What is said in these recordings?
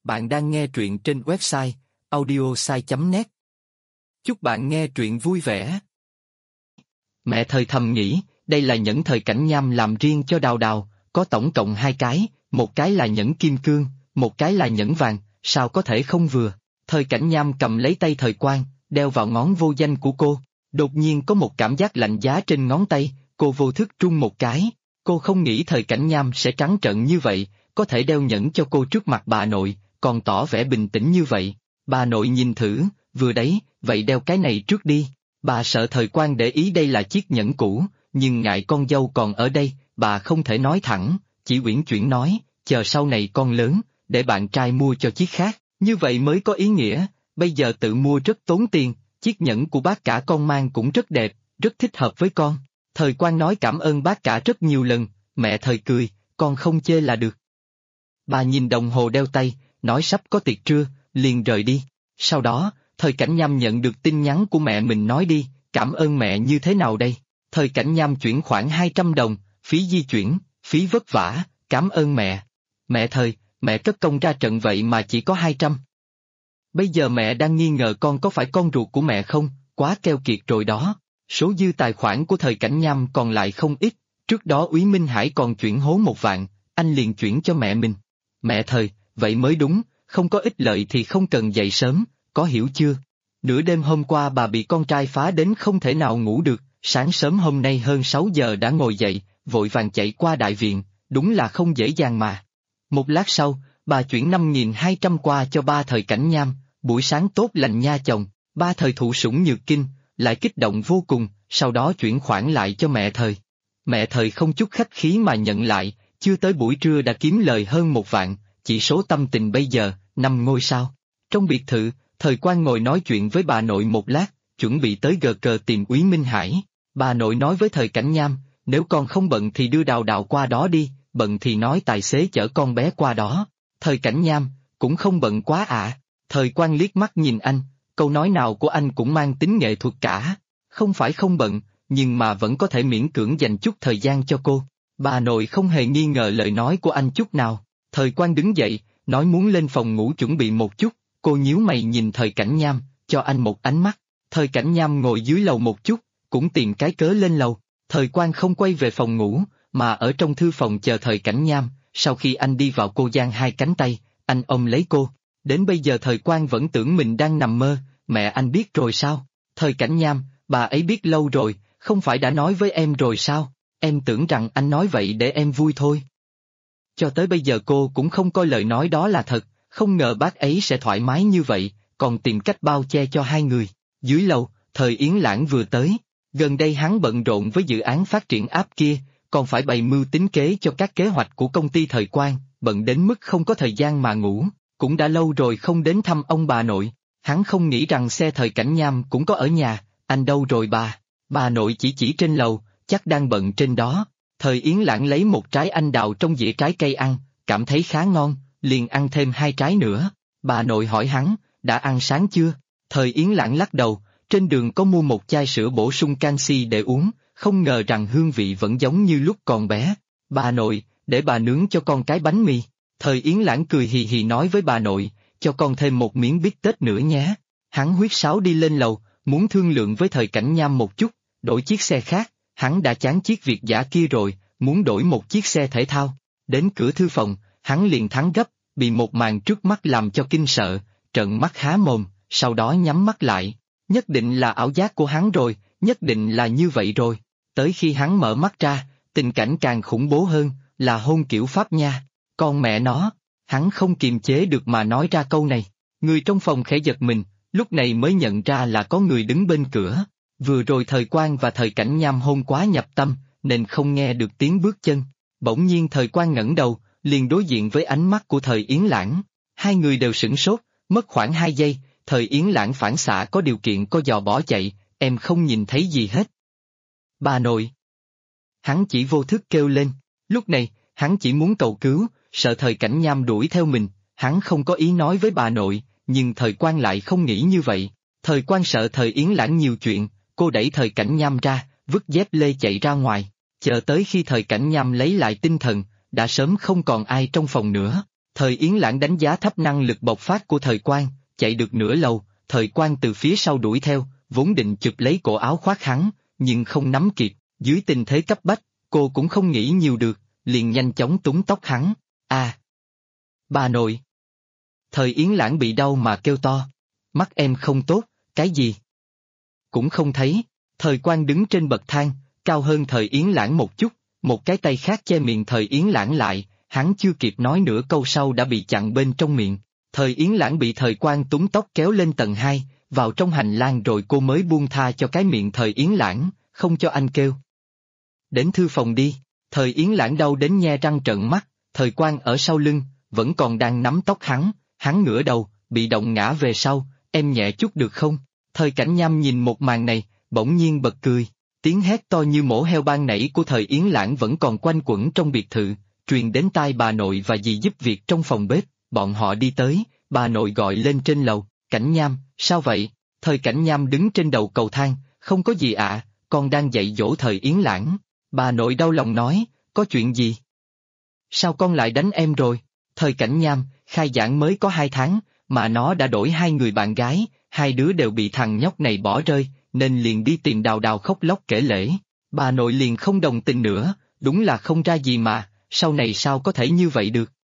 Bạn đang nghe truyện trên website audiosai.net. Chúc bạn nghe truyện vui vẻ. Mẹ thời thầm nghĩ, đây là nhẫn thời cảnh nham làm riêng cho Đào Đào, có tổng cộng 2 cái, một cái là nhẫn kim cương, một cái là nhẫn vàng, sao có thể không vừa. Thời cảnh nham cầm lấy tay thời Quang, đeo vào ngón vô danh của cô, đột nhiên có một cảm giác lạnh giá trên ngón tay, cô vô thức run một cái. Cô không nghĩ thời cảnh nham sẽ trắng trợn như vậy, có thể đeo nhẫn cho cô trước mặt bà nội, còn tỏ vẻ bình tĩnh như vậy. Bà nội nhìn thử, vừa đấy, vậy đeo cái này trước đi. Bà sợ thời Quang để ý đây là chiếc nhẫn cũ, nhưng ngại con dâu còn ở đây, bà không thể nói thẳng, chỉ uyển chuyển nói, chờ sau này con lớn, để bạn trai mua cho chiếc khác, như vậy mới có ý nghĩa, bây giờ tự mua rất tốn tiền, chiếc nhẫn của bác cả con mang cũng rất đẹp, rất thích hợp với con. Thời Quang nói cảm ơn bác cả rất nhiều lần, mẹ thời cười, con không chê là được. Bà nhìn đồng hồ đeo tay, nói sắp có tiệc trưa, liền rời đi. Sau đó, thời cảnh nham nhận được tin nhắn của mẹ mình nói đi, cảm ơn mẹ như thế nào đây? Thời cảnh nham chuyển khoảng 200 đồng, phí di chuyển, phí vất vả, cảm ơn mẹ. Mẹ thời, mẹ cất công ra trận vậy mà chỉ có 200. Bây giờ mẹ đang nghi ngờ con có phải con ruột của mẹ không, quá keo kiệt rồi đó. Số dư tài khoản của thời cảnh nham còn lại không ít, trước đó Úy Minh Hải còn chuyển hố 1 vạn, anh liền chuyển cho mẹ mình. Mẹ thời, vậy mới đúng, không có ích lợi thì không cần dậy sớm, có hiểu chưa? Nửa đêm hôm qua bà bị con trai phá đến không thể nào ngủ được, sáng sớm hôm nay hơn 6 giờ đã ngồi dậy, vội vàng chạy qua đại viện, đúng là không dễ dàng mà. Một lát sau, bà chuyển 5.200 qua cho ba thời cảnh nham, buổi sáng tốt lành nha chồng, ba thời thụ sủng nhược kinh, lại kích động vô cùng, sau đó chuyển khoản lại cho mẹ thời. Mẹ thời không chút khách khí mà nhận lại, chưa tới buổi trưa đã kiếm lời hơn 1 vạn, chỉ số tâm tình bây giờ, 5 ngôi sao. Trong biệt thự, thời Quang ngồi nói chuyện với bà nội một lát, chuẩn bị tới gờ cờ tìm Úy Minh Hải. Bà nội nói với thời cảnh nham, nếu con không bận thì đưa Đào Đào qua đó đi, bận thì nói tài xế chở con bé qua đó. Thời cảnh nham, cũng không bận quá ạ. Thời Quang liếc mắt nhìn anh, câu nói nào của anh cũng mang tính nghệ thuật cả. Không phải không bận, nhưng mà vẫn có thể miễn cưỡng dành chút thời gian cho cô. Bà nội không hề nghi ngờ lời nói của anh chút nào. Thời Quang đứng dậy, nói muốn lên phòng ngủ chuẩn bị một chút, cô nhíu mày nhìn thời cảnh nham, cho anh một ánh mắt. Thời cảnh nham ngồi dưới lầu một chút, cũng tìm cái cớ lên lầu. Thời Quang không quay về phòng ngủ, mà ở trong thư phòng chờ thời cảnh nham, sau khi anh đi vào cô giang hai cánh tay, anh ôm lấy cô. Đến bây giờ thời Quang vẫn tưởng mình đang nằm mơ, mẹ anh biết rồi sao? Thời cảnh nham, bà ấy biết lâu rồi, không phải đã nói với em rồi sao? Em tưởng rằng anh nói vậy để em vui thôi. Cho tới bây giờ cô cũng không coi lời nói đó là thật, không ngờ bác ấy sẽ thoải mái như vậy, còn tìm cách bao che cho hai người. Dưới lầu, thời Yến Lãng vừa tới, gần đây hắn bận rộn với dự án phát triển app kia, còn phải bày mưu tính kế cho các kế hoạch của công ty thời Quang, bận đến mức không có thời gian mà ngủ, cũng đã lâu rồi không đến thăm ông bà nội. Hắn không nghĩ rằng xe thời cảnh nham cũng có ở nhà, anh đâu rồi bà? Bà nội chỉ trên lầu, chắc đang bận trên đó. Thời Yến Lãng lấy một trái anh đào trong dĩa trái cây ăn, cảm thấy khá ngon, liền ăn thêm 2 trái nữa. Bà nội hỏi hắn, đã ăn sáng chưa? Thời Yến Lãng lắc đầu, trên đường có mua một chai sữa bổ sung canxi để uống, không ngờ rằng hương vị vẫn giống như lúc còn bé. Bà nội, để bà nướng cho con cái bánh mì. Thời Yến Lãng cười hì hì nói với bà nội, cho con thêm một miếng bít tết nữa nhé. Hắn huýt sáo đi lên lầu, muốn thương lượng với thời cảnh nham một chút, đổi chiếc xe khác, hắn đã chán chiếc Việt dã kia rồi, muốn đổi một chiếc xe thể thao. Đến cửa thư phòng, hắn liền thắng gấp, bị một màn trước mắt làm cho kinh sợ, trợn mắt há mồm, sau đó nhắm mắt lại. Nhất định là ảo giác của hắn rồi, nhất định là như vậy rồi. Tới khi hắn mở mắt ra, tình cảnh càng khủng bố hơn, là hôn kiểu Pháp nha. Con mẹ nó, hắn không kiềm chế được mà nói ra câu này. Người trong phòng khẽ giật mình, lúc này mới nhận ra là có người đứng bên cửa. Vừa rồi thời Quang và thời cảnh nham hôn quá nhập tâm, nên không nghe được tiếng bước chân. Bỗng nhiên thời Quang ngẩng đầu, liền đối diện với ánh mắt của thời Yến Lãng. Hai người đều sửng sốt, mất khoảng 2 giây, thời Yến Lãng phản xạ có điều kiện co giò bỏ chạy, em không nhìn thấy gì hết. Bà nội. Hắn chỉ vô thức kêu lên, lúc này, hắn chỉ muốn cầu cứu, sợ thời cảnh nham đuổi theo mình, hắn không có ý nói với bà nội, nhưng thời Quang lại không nghĩ như vậy. Thời Quang sợ thời Yến Lãng nhiều chuyện, cô đẩy thời cảnh nham ra, vứt dép lê chạy ra ngoài, chờ tới khi thời cảnh nham lấy lại tinh thần, đã sớm không còn ai trong phòng nữa. Thời Yến Lãng đánh giá thấp năng lực bộc phát của Thời Quang, chạy được nửa lầu, Thời Quang từ phía sau đuổi theo, vốn định chụp lấy cổ áo khoác hắn, nhưng không nắm kịp, dưới tình thế cấp bách, cô cũng không nghĩ nhiều được, liền nhanh chóng túm tóc hắn. Bà nội! Thời Yến Lãng bị đau mà kêu to. Mắt em không tốt, cái gì? Cũng không thấy. Thời Quang đứng trên bậc thang, cao hơn Thời Yến Lãng một chút, một cái tay khác che miệng Thời Yến Lãng lại, hắn chưa kịp nói nửa câu sau đã bị chặn bên trong miệng. Thời Yến Lãng bị Thời Quang túm tóc kéo lên tầng 2, vào trong hành lang rồi cô mới buông tha cho cái miệng Thời Yến Lãng, không cho anh kêu. Đến thư phòng đi. Thời Yến Lãng đau đến nhe răng trợn mắt, Thời Quang ở sau lưng, vẫn còn đang nắm tóc hắn ngửa đầu, bị động ngã về sau, em nhẹ chút được không? Thời Cảnh Nham nhìn một màn này, bỗng nhiên bật cười, tiếng hét to như mổ heo ban nãy của Thời Yến Lãng vẫn còn quanh quẩn trong biệt thự, truyền đến tai bà nội và dì giúp việc trong phòng bếp, bọn họ đi tới, bà nội gọi lên trên lầu, Cảnh Nham, sao vậy? Thời Cảnh Nham đứng trên đầu cầu thang, không có gì ạ, con đang dạy dỗ Thời Yến Lãng. Bà nội đau lòng nói, có chuyện gì? Sao con lại đánh em rồi? Thời Cảnh Nham, khai giảng mới có 2 tháng, mà nó đã đổi 2 người bạn gái, 2 đứa đều bị thằng nhóc này bỏ rơi, nên liền đi tìm Đào Đào khóc lóc kể lể. Bà nội liền không đồng tình nữa, đúng là không ra gì mà, sau này sao có thể như vậy được?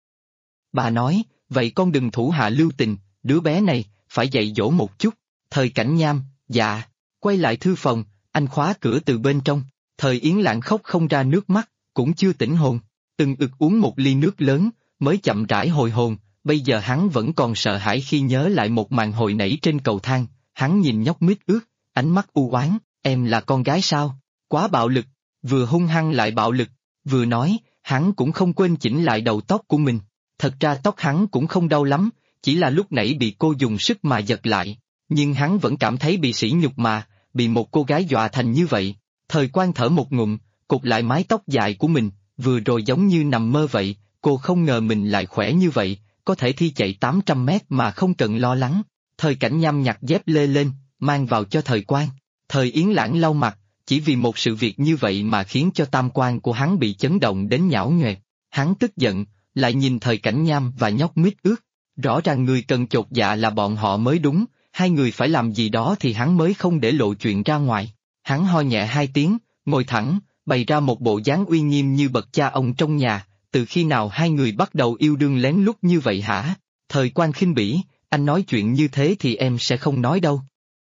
Bà nói, vậy con đừng thủ hạ lưu tình, đứa bé này, phải dạy dỗ một chút. Thời Cảnh Nham, dạ, quay lại thư phòng, anh khóa cửa từ bên trong. Thời Yến Lãng khóc không ra nước mắt, cũng chưa tỉnh hồn, từng ực uống một ly nước lớn, mới chậm rãi hồi hồn, bây giờ hắn vẫn còn sợ hãi khi nhớ lại một màn hồi nãy trên cầu thang, hắn nhìn nhóc mít ướt, ánh mắt u oán, em là con gái sao? Quá bạo lực, vừa hung hăng lại bạo lực, vừa nói, hắn cũng không quên chỉnh lại đầu tóc của mình, thật ra tóc hắn cũng không đau lắm, chỉ là lúc nãy bị cô dùng sức mà giật lại, nhưng hắn vẫn cảm thấy bị sỉ nhục mà, bị một cô gái dọa thành như vậy. Thời Quang thở một ngụm, cụp lại mái tóc dài của mình, vừa rồi giống như nằm mơ vậy, cô không ngờ mình lại khỏe như vậy, có thể thi chạy 800 mét mà không cần lo lắng. Thời Cảnh Nham nhặt dép lê lên, mang vào cho Thời Quang. Thời Yến Lãng lau mặt, chỉ vì một sự việc như vậy mà khiến cho tam quan của hắn bị chấn động đến nhão nhoẹt. Hắn tức giận, lại nhìn Thời Cảnh Nham và nhóc mít ướt. Rõ ràng người cần chột dạ là bọn họ mới đúng, hai người phải làm gì đó thì hắn mới không để lộ chuyện ra ngoài. Hắn ho nhẹ 2 tiếng, ngồi thẳng, bày ra một bộ dáng uy nghiêm như bậc cha ông trong nhà, từ khi nào hai người bắt đầu yêu đương lén lút như vậy hả? Thời Quang khinh bỉ, anh nói chuyện như thế thì em sẽ không nói đâu.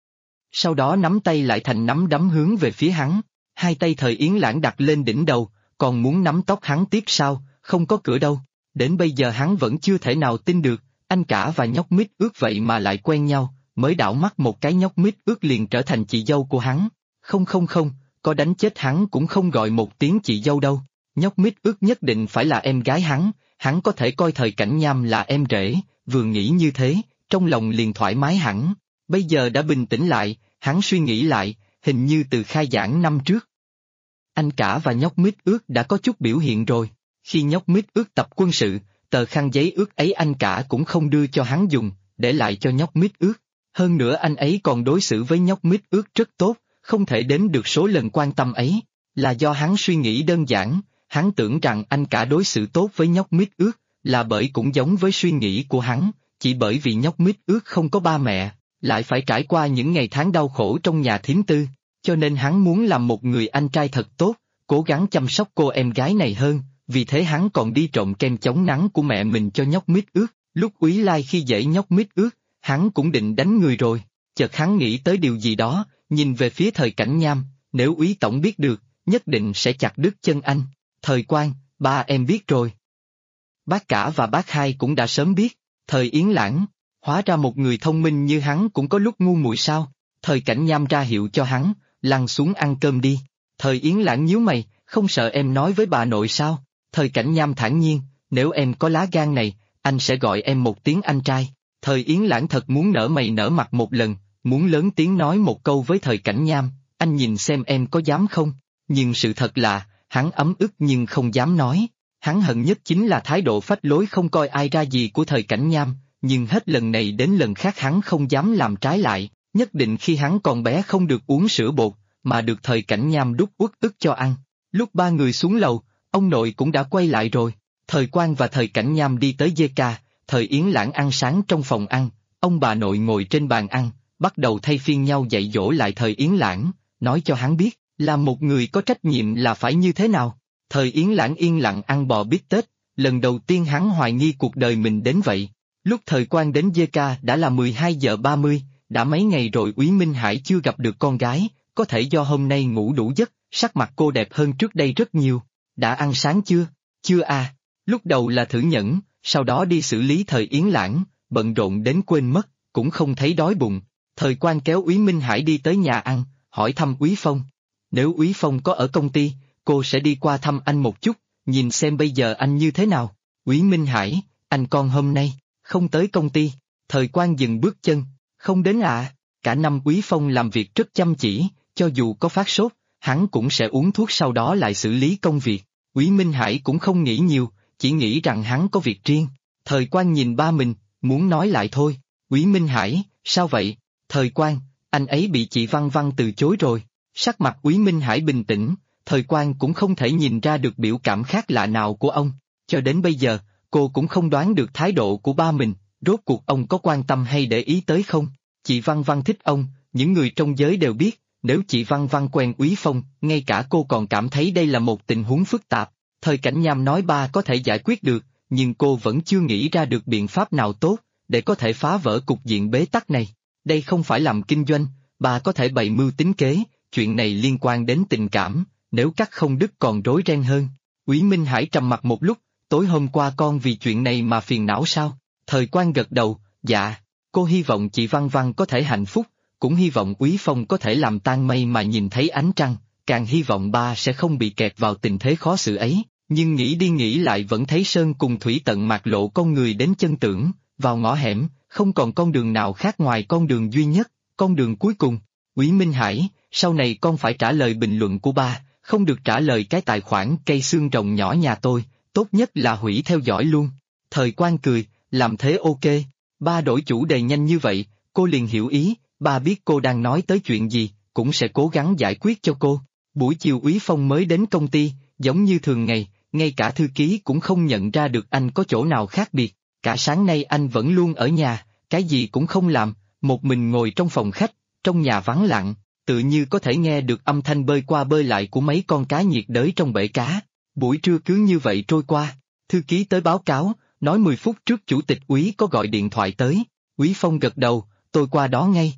Sau đó nắm tay lại thành nắm đấm hướng về phía hắn, 2 tay Thời Yến Lãng đặt lên đỉnh đầu, còn muốn nắm tóc hắn tiếp sao, không có cửa đâu. Đến bây giờ hắn vẫn chưa thể nào tin được, anh cả và nhóc mít ướt vậy mà lại quen nhau, mới đảo mắt một cái nhóc mít ướt liền trở thành chị dâu của hắn. Không, có đánh chết hắn cũng không gọi một tiếng chị dâu đâu, nhóc mít ướt nhất định phải là em gái hắn có thể coi Thời Cảnh Nham là em rể, vừa nghĩ như thế, trong lòng liền thoải mái hẳn. Bây giờ đã bình tĩnh lại, hắn suy nghĩ lại, hình như từ khai giảng năm trước. Anh cả và nhóc mít ướt đã có chút biểu hiện rồi, khi nhóc mít ướt tập quân sự, tờ khăn giấy ướt ấy anh cả cũng không đưa cho hắn dùng, để lại cho nhóc mít ướt. Hơn nữa anh ấy còn đối xử với nhóc mít ướt rất tốt, không thể đếm được số lần quan tâm ấy, là do hắn suy nghĩ đơn giản, hắn tưởng rằng anh cả đối xử tốt với nhóc mít ướt, là bởi cũng giống với suy nghĩ của hắn, chỉ bởi vì nhóc mít ướt không có ba mẹ, lại phải trải qua những ngày tháng đau khổ trong nhà thím tư, cho nên hắn muốn làm một người anh trai thật tốt, cố gắng chăm sóc cô em gái này hơn, vì thế hắn còn đi trộm kem chống nắng của mẹ mình cho nhóc mít ướt, lúc Úy Lai khi dễ nhóc mít ướt, hắn cũng định đánh người rồi, chợt hắn nghĩ tới điều gì đó, nhìn về phía Thời Cảnh Nham, nếu Úy Tổng biết được, nhất định sẽ chặt đứt chân anh. Thời Quang, ba em biết rồi. Bác cả và bác hai cũng đã sớm biết. Thời Yến Lãng, hóa ra một người thông minh như hắn cũng có lúc ngu muội sao? Thời Cảnh Nham ra hiệu cho hắn, lăn xuống ăn cơm đi. Thời Yến Lãng nhíu mày, không sợ em nói với bà nội sao? Thời Cảnh Nham thản nhiên, nếu em có lá gan này, anh sẽ gọi em một tiếng anh trai. Thời Yến Lãng thật muốn nở mày nở mặt một lần, muốn lớn tiếng nói một câu với Thời Cảnh Nham, anh nhìn xem em có dám không? Nhưng sự thật là, hắn ấm ức nhưng không dám nói. Hắn hận nhất chính là thái độ phách lối không coi ai ra gì của Thời Cảnh Nham, nhưng hết lần này đến lần khác hắn không dám làm trái lại, nhất định khi hắn còn bé không được uống sữa bột, mà được Thời Cảnh Nham đút uất ức cho ăn. Lúc ba người xuống lầu, ông nội cũng đã quay lại rồi. Thời Quang và Thời Cảnh Nham đi tới DK, Thời Yến Lãng ăn sáng trong phòng ăn, ông bà nội ngồi trên bàn ăn, bắt đầu thay phiên nhau dạy dỗ lại Thời Yến Lãng, nói cho hắn biết, là một người có trách nhiệm là phải như thế nào. Thời Yến Lãng yên lặng ăn bò bít tết, lần đầu tiên hắn hoài nghi cuộc đời mình đến vậy. Lúc Thời Quang đến DK đã là 12 giờ 30, đã mấy ngày rồi Úy Minh Hải chưa gặp được con gái, có thể do hôm nay ngủ đủ giấc, sắc mặt cô đẹp hơn trước đây rất nhiều. Đã ăn sáng chưa? Chưa à. Lúc đầu là thử nhẫn, sau đó đi xử lý Thời Yến Lãng, bận rộn đến quên mất, cũng không thấy đói bụng. Thời Quang kéo Úy Minh Hải đi tới nhà ăn, hỏi thăm Úy Phong. Nếu Úy Phong có ở công ty, cô sẽ đi qua thăm anh một chút, nhìn xem bây giờ anh như thế nào. Úy Minh Hải, anh con hôm nay, không tới công ty. Thời Quang dừng bước chân, không đến à. Cả năm Úy Phong làm việc rất chăm chỉ, cho dù có phát sốt, hắn cũng sẽ uống thuốc sau đó lại xử lý công việc. Úy Minh Hải cũng không nghĩ nhiều, chỉ nghĩ rằng hắn có việc riêng. Thời Quang nhìn ba mình, muốn nói lại thôi. Úy Minh Hải, sao vậy? Thời Quang, anh ấy bị chị Văn Văn từ chối rồi. Sắc mặt Úy Minh Hải bình tĩnh, Thời Quang cũng không thể nhìn ra được biểu cảm khác lạ nào của ông. Cho đến bây giờ, cô cũng không đoán được thái độ của ba mình, rốt cuộc ông có quan tâm hay để ý tới không? Chị Văn Văn thích ông, những người trong giới đều biết, nếu chị Văn Văn quen Úy Phong, ngay cả cô còn cảm thấy đây là một tình huống phức tạp. Thời Cảnh Nham nói ba có thể giải quyết được, nhưng cô vẫn chưa nghĩ ra được biện pháp nào tốt, để có thể phá vỡ cục diện bế tắc này. Đây không phải làm kinh doanh, ba có thể bày mưu tính kế, chuyện này liên quan đến tình cảm, nếu cắt không đứt còn rối ren hơn. Úy Minh Hải trầm mặt một lúc, tối hôm qua con vì chuyện này mà phiền não sao? Thời Quang gật đầu, dạ, cô hy vọng chị Văn Văn có thể hạnh phúc, cũng hy vọng Úy Phong có thể làm tan mây mà nhìn thấy ánh trăng, càng hy vọng ba sẽ không bị kẹt vào tình thế khó xử ấy, nhưng nghĩ đi nghĩ lại vẫn thấy sơn cùng thủy tận mạc lộ con người đến chân tưởng, vào ngõ hẻm, không còn con đường nào khác ngoài con đường duy nhất, con đường cuối cùng. Úy Minh Hải, sau này con phải trả lời bình luận của ba, không được trả lời cái tài khoản cây xương rồng nhỏ nhà tôi, tốt nhất là hủy theo dõi luôn. Thời Quang cười, làm thế ok. Ba đổi chủ đề nhanh như vậy, cô liền hiểu ý, ba biết cô đang nói tới chuyện gì, cũng sẽ cố gắng giải quyết cho cô. Buổi chiều Úy Phong mới đến công ty, giống như thường ngày, ngay cả thư ký cũng không nhận ra được anh có chỗ nào khác biệt. Cả sáng nay anh vẫn luôn ở nhà, cái gì cũng không làm, một mình ngồi trong phòng khách, trong nhà vắng lặng, tự như có thể nghe được âm thanh bơi qua bơi lại của mấy con cá nhiệt đới trong bể cá. Buổi trưa cứ như vậy trôi qua, thư ký tới báo cáo, nói 10 phút trước chủ tịch Úy có gọi điện thoại tới. Úy Phong gật đầu, tôi qua đó ngay.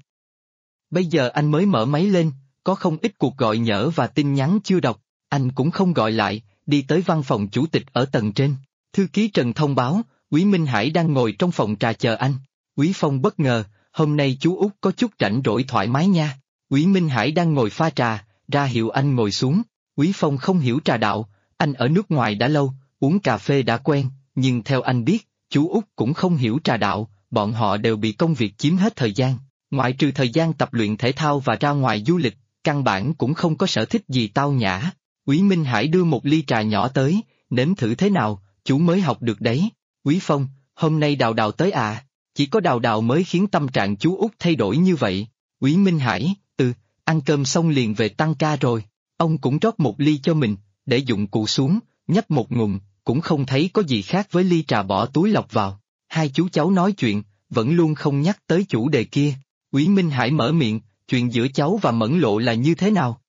Bây giờ anh mới mở máy lên, có không ít cuộc gọi nhỡ và tin nhắn chưa đọc, anh cũng không gọi lại, đi tới văn phòng chủ tịch ở tầng trên. Thư ký Trần thông báo, Úy Minh Hải đang ngồi trong phòng trà chờ anh. Úy Phong bất ngờ, hôm nay chú Út có chút rảnh rỗi thoải mái nha. Úy Minh Hải đang ngồi pha trà, ra hiệu anh ngồi xuống. Úy Phong không hiểu trà đạo, anh ở nước ngoài đã lâu, uống cà phê đã quen, nhưng theo anh biết, chú Út cũng không hiểu trà đạo, bọn họ đều bị công việc chiếm hết thời gian. Ngoại trừ thời gian tập luyện thể thao và ra ngoài du lịch, căn bản cũng không có sở thích gì tao nhã. Úy Minh Hải đưa một ly trà nhỏ tới, nếm thử thế nào, chú mới học được đấy. Úy Phong, hôm nay Đào Đào tới à? Chỉ có Đào Đào mới khiến tâm trạng chú Út thay đổi như vậy. Úy Minh Hải, ăn cơm xong liền về tăng ca rồi. Ông cũng rót một ly cho mình, để dụng cụ xuống, nhấp một ngụm, cũng không thấy có gì khác với ly trà bỏ túi lọc vào. Hai chú cháu nói chuyện, vẫn luôn không nhắc tới chủ đề kia. Úy Minh Hải mở miệng, chuyện giữa cháu và Mẫn Lộ là như thế nào?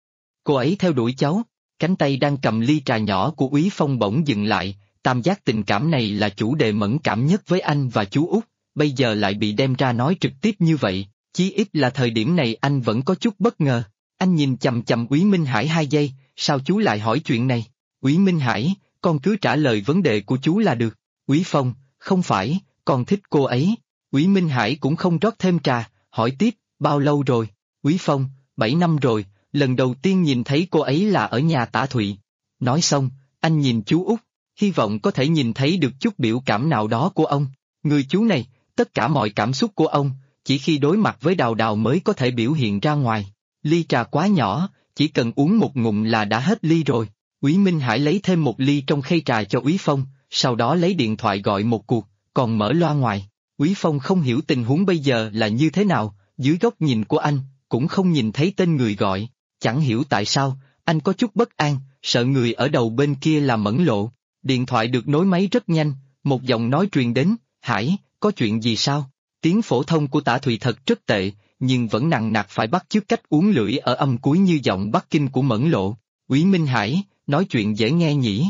Cô ấy theo đuổi cháu, cánh tay đang cầm ly trà nhỏ của Úy Phong bỗng dừng lại, tam giác tình cảm này là chủ đề mẫn cảm nhất với anh và chú Út, bây giờ lại bị đem ra nói trực tiếp như vậy, chí ít là thời điểm này anh vẫn có chút bất ngờ. Anh nhìn chằm chằm Úy Minh Hải 2 giây, sao chú lại hỏi chuyện này? Úy Minh Hải, con cứ trả lời vấn đề của chú là được. Úy Phong, không phải, con thích cô ấy. Úy Minh Hải cũng không rót thêm trà, hỏi tiếp, bao lâu rồi? Úy Phong, 7 năm rồi, lần đầu tiên nhìn thấy cô ấy là ở nhà Tả Thụy. Nói xong, anh nhìn chú Út, hy vọng có thể nhìn thấy được chút biểu cảm nào đó của ông. Người chú này, tất cả mọi cảm xúc của ông, chỉ khi đối mặt với Đào Đào mới có thể biểu hiện ra ngoài. Ly trà quá nhỏ, chỉ cần uống một ngụm là đã hết ly rồi. Úy Minh Hải lấy thêm một ly trong khay trà cho Úy Phong, sau đó lấy điện thoại gọi một cuộc, còn mở loa ngoài. Úy Phong không hiểu tình huống bây giờ là như thế nào, dưới góc nhìn của anh, cũng không nhìn thấy tên người gọi, chẳng hiểu tại sao, anh có chút bất an, sợ người ở đầu bên kia là Mẫn Lộ. Điện thoại được nối máy rất nhanh, một giọng nói truyền đến, Hải, có chuyện gì sao? Tiếng phổ thông của Tả Thụy thật rất tệ, nhưng vẫn nặng nặc phải bắt chước cách uốn lưỡi ở âm cuối như giọng Bắc Kinh của Mẫn Lộ. Úy Minh Hải, nói chuyện dễ nghe nhỉ?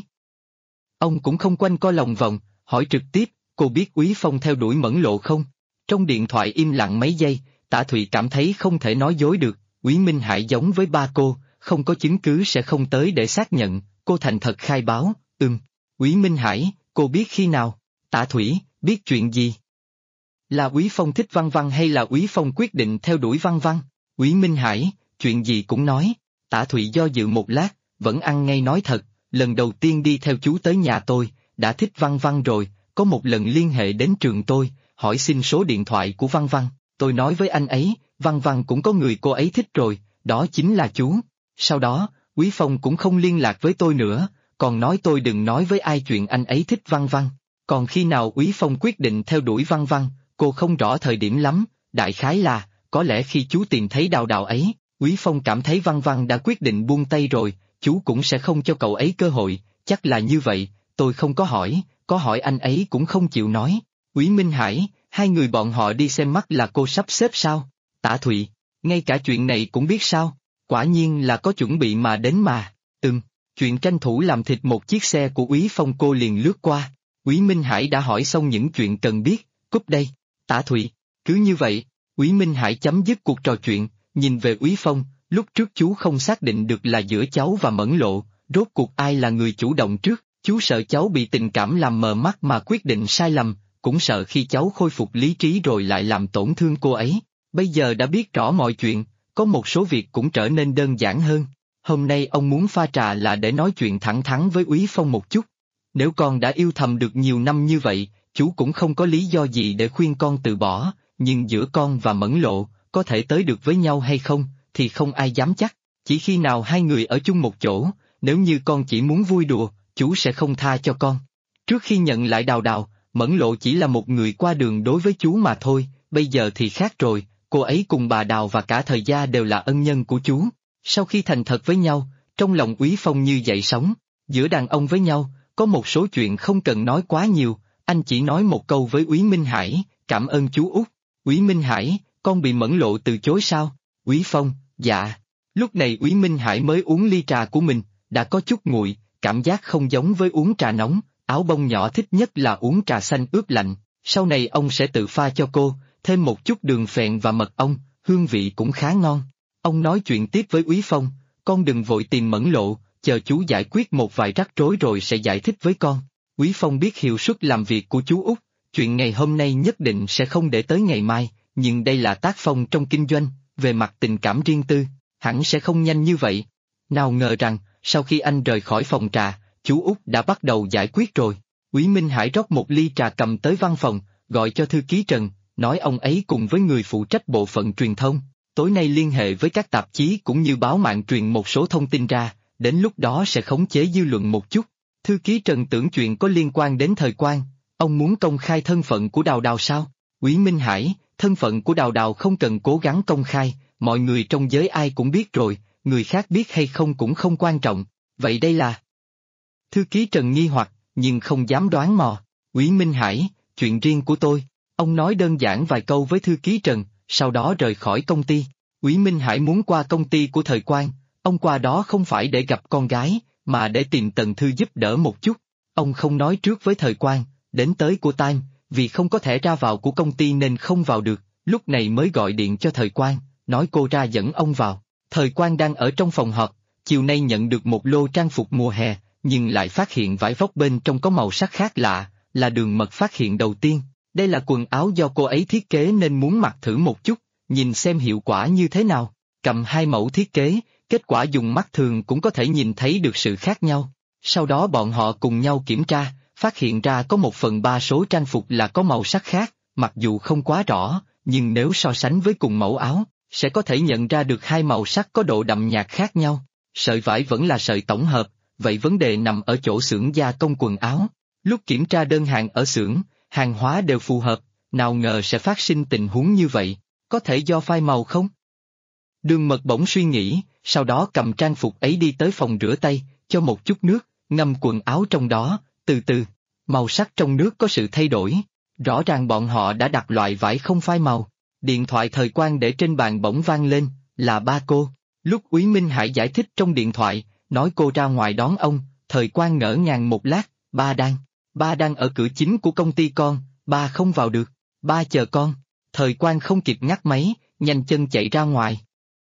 Ông cũng không quanh co lòng vòng, hỏi trực tiếp, cô biết Úy Phong theo đuổi Mẫn Lộ không? Trong điện thoại im lặng mấy giây, Tả Thụy cảm thấy không thể nói dối được, Úy Minh Hải giống với ba cô, không có chứng cứ sẽ không tới để xác nhận, cô thành thật khai báo, Úy Minh Hải, cô biết khi nào? Tả Thụy, biết chuyện gì? Là Úy Phong thích Văn Văn hay là Úy Phong quyết định theo đuổi Văn Văn? Úy Minh Hải, chuyện gì cũng nói. Tả Thụy do dự một lát, vẫn ăn ngay nói thật, lần đầu tiên đi theo chú tới nhà tôi, đã thích Văn Văn rồi, có một lần liên hệ đến trường tôi, hỏi xin số điện thoại của Văn Văn, tôi nói với anh ấy, Văn Văn cũng có người cô ấy thích rồi, đó chính là chú. Sau đó, Úy Phong cũng không liên lạc với tôi nữa, còn nói tôi đừng nói với ai chuyện anh ấy thích Văn Văn. Còn khi nào Úy Phong quyết định theo đuổi Văn Văn, cô không rõ thời điểm lắm, đại khái là, có lẽ khi chú tìm thấy Đào Đào ấy, Úy Phong cảm thấy Văn Văn đã quyết định buông tay rồi, chú cũng sẽ không cho cậu ấy cơ hội, chắc là như vậy, tôi không có hỏi anh ấy cũng không chịu nói. Úy Minh Hải, hai người bọn họ đi xem mắt là cô sắp xếp sao? Tả Thụy, ngay cả chuyện này cũng biết sao? Quả nhiên là có chuẩn bị mà đến mà, chuyện tranh thủ làm thịt một chiếc xe của Úy Phong cô liền lướt qua. Úy Minh Hải đã hỏi xong những chuyện cần biết, cúp đây. Tả Thụy, cứ như vậy, Úy Minh Hải chấm dứt cuộc trò chuyện, nhìn về Úy Phong, lúc trước chú không xác định được là giữa cháu và Mẫn Lộ, rốt cuộc ai là người chủ động trước, chú sợ cháu bị tình cảm làm mờ mắt mà quyết định sai lầm, cũng sợ khi cháu khôi phục lý trí rồi lại làm tổn thương cô ấy. Bây giờ đã biết rõ mọi chuyện, có một số việc cũng trở nên đơn giản hơn. Hôm nay ông muốn pha trà là để nói chuyện thẳng thắn với Úy Phong một chút. Nếu con đã yêu thầm được nhiều năm như vậy, chú cũng không có lý do gì để khuyên con từ bỏ, nhưng giữa con và Mẫn Lộ, có thể tới được với nhau hay không, thì không ai dám chắc. Chỉ khi nào hai người ở chung một chỗ, nếu như con chỉ muốn vui đùa, chú sẽ không tha cho con. Trước khi nhận lại Đào Đào, Mẫn Lộ chỉ là một người qua đường đối với chú mà thôi, bây giờ thì khác rồi, cô ấy cùng bà Đào và cả thời gia đều là ân nhân của chú. Sau khi thành thật với nhau, trong lòng Úy Phong như dậy sóng, giữa đàn ông với nhau, có một số chuyện không cần nói quá nhiều, anh chỉ nói một câu với Úy Minh Hải, cảm ơn chú Út. Úy Minh Hải, con bị Mẫn Lộ từ chối sao? Úy Phong, dạ. Lúc này Úy Minh Hải mới uống ly trà của mình, đã có chút nguội, cảm giác không giống với uống trà nóng, Áo Bông nhỏ thích nhất là uống trà xanh ướp lạnh, sau này ông sẽ tự pha cho cô, thêm một chút đường phèn và mật ong, hương vị cũng khá ngon. Ông nói chuyện tiếp với Úy Phong, con đừng vội tìm Mẫn Lộ, chờ chú giải quyết một vài rắc rối rồi sẽ giải thích với con. Úy Phong biết hiệu suất làm việc của chú Út, chuyện ngày hôm nay nhất định sẽ không để tới ngày mai, nhưng đây là tác phong trong kinh doanh, về mặt tình cảm riêng tư, hẳn sẽ không nhanh như vậy. Nào ngờ rằng, sau khi anh rời khỏi phòng trà, chú Út đã bắt đầu giải quyết rồi. Úy Minh Hải rót một ly trà cầm tới văn phòng, gọi cho thư ký Trần, nói ông ấy cùng với người phụ trách bộ phận truyền thông, tối nay liên hệ với các tạp chí cũng như báo mạng truyền một số thông tin ra, đến lúc đó sẽ khống chế dư luận một chút. Thư ký Trần tưởng chuyện có liên quan đến Thời Quan, ông muốn công khai thân phận của Đào Đào sao? Úy Minh Hải, thân phận của Đào Đào không cần cố gắng công khai, mọi người trong giới ai cũng biết rồi, người khác biết hay không cũng không quan trọng, vậy đây là... Thư ký Trần nghi hoặc, nhưng không dám đoán mò. Úy Minh Hải, chuyện riêng của tôi. Ông nói đơn giản vài câu với thư ký Trần, sau đó rời khỏi công ty. Úy Minh Hải muốn qua công ty của Thời Quan, ông qua đó không phải để gặp con gái, mà để tìm Tần Thư giúp đỡ một chút. Ông không nói trước với Thời Quan, đến tới của Time, vì không có thẻ ra vào của công ty nên không vào được, lúc này mới gọi điện cho Thời Quan, nói cô ra dẫn ông vào. Thời Quan đang ở trong phòng họp, chiều nay nhận được một lô trang phục mùa hè, nhưng lại phát hiện vải vóc bên trong có màu sắc khác lạ, là Đường Mật phát hiện đầu tiên. Đây là quần áo do cô ấy thiết kế nên muốn mặc thử một chút, nhìn xem hiệu quả như thế nào. Cầm hai mẫu thiết kế, kết quả dùng mắt thường cũng có thể nhìn thấy được sự khác nhau. Sau đó bọn họ cùng nhau kiểm tra, phát hiện ra có 1/3 số trang phục là có màu sắc khác, mặc dù không quá rõ, nhưng nếu so sánh với cùng mẫu áo, sẽ có thể nhận ra được hai màu sắc có độ đậm nhạt khác nhau. Sợi vải vẫn là sợi tổng hợp, vậy vấn đề nằm ở chỗ xưởng gia công quần áo. Lúc kiểm tra đơn hàng ở xưởng, hàng hóa đều phù hợp, nào ngờ sẽ phát sinh tình huống như vậy, có thể do phai màu không? Đường Mật bỗng suy nghĩ, sau đó cầm trang phục ấy đi tới phòng rửa tay, cho một chút nước, ngâm quần áo trong đó, Từ từ, màu sắc trong nước có sự thay đổi. Rõ ràng bọn họ đã đặt loại vải không phai màu. Điện thoại Thời Quang để trên bàn bỗng vang lên, là ba cô. Lúc Úy Minh Hải giải thích trong điện thoại, nói cô ra ngoài đón ông, Thời Quang ngỡ ngàng một lát, ba đang ở cửa chính của công ty con, ba không vào được, ba chờ con. Thời Quang không kịp ngắt máy, nhanh chân chạy ra ngoài.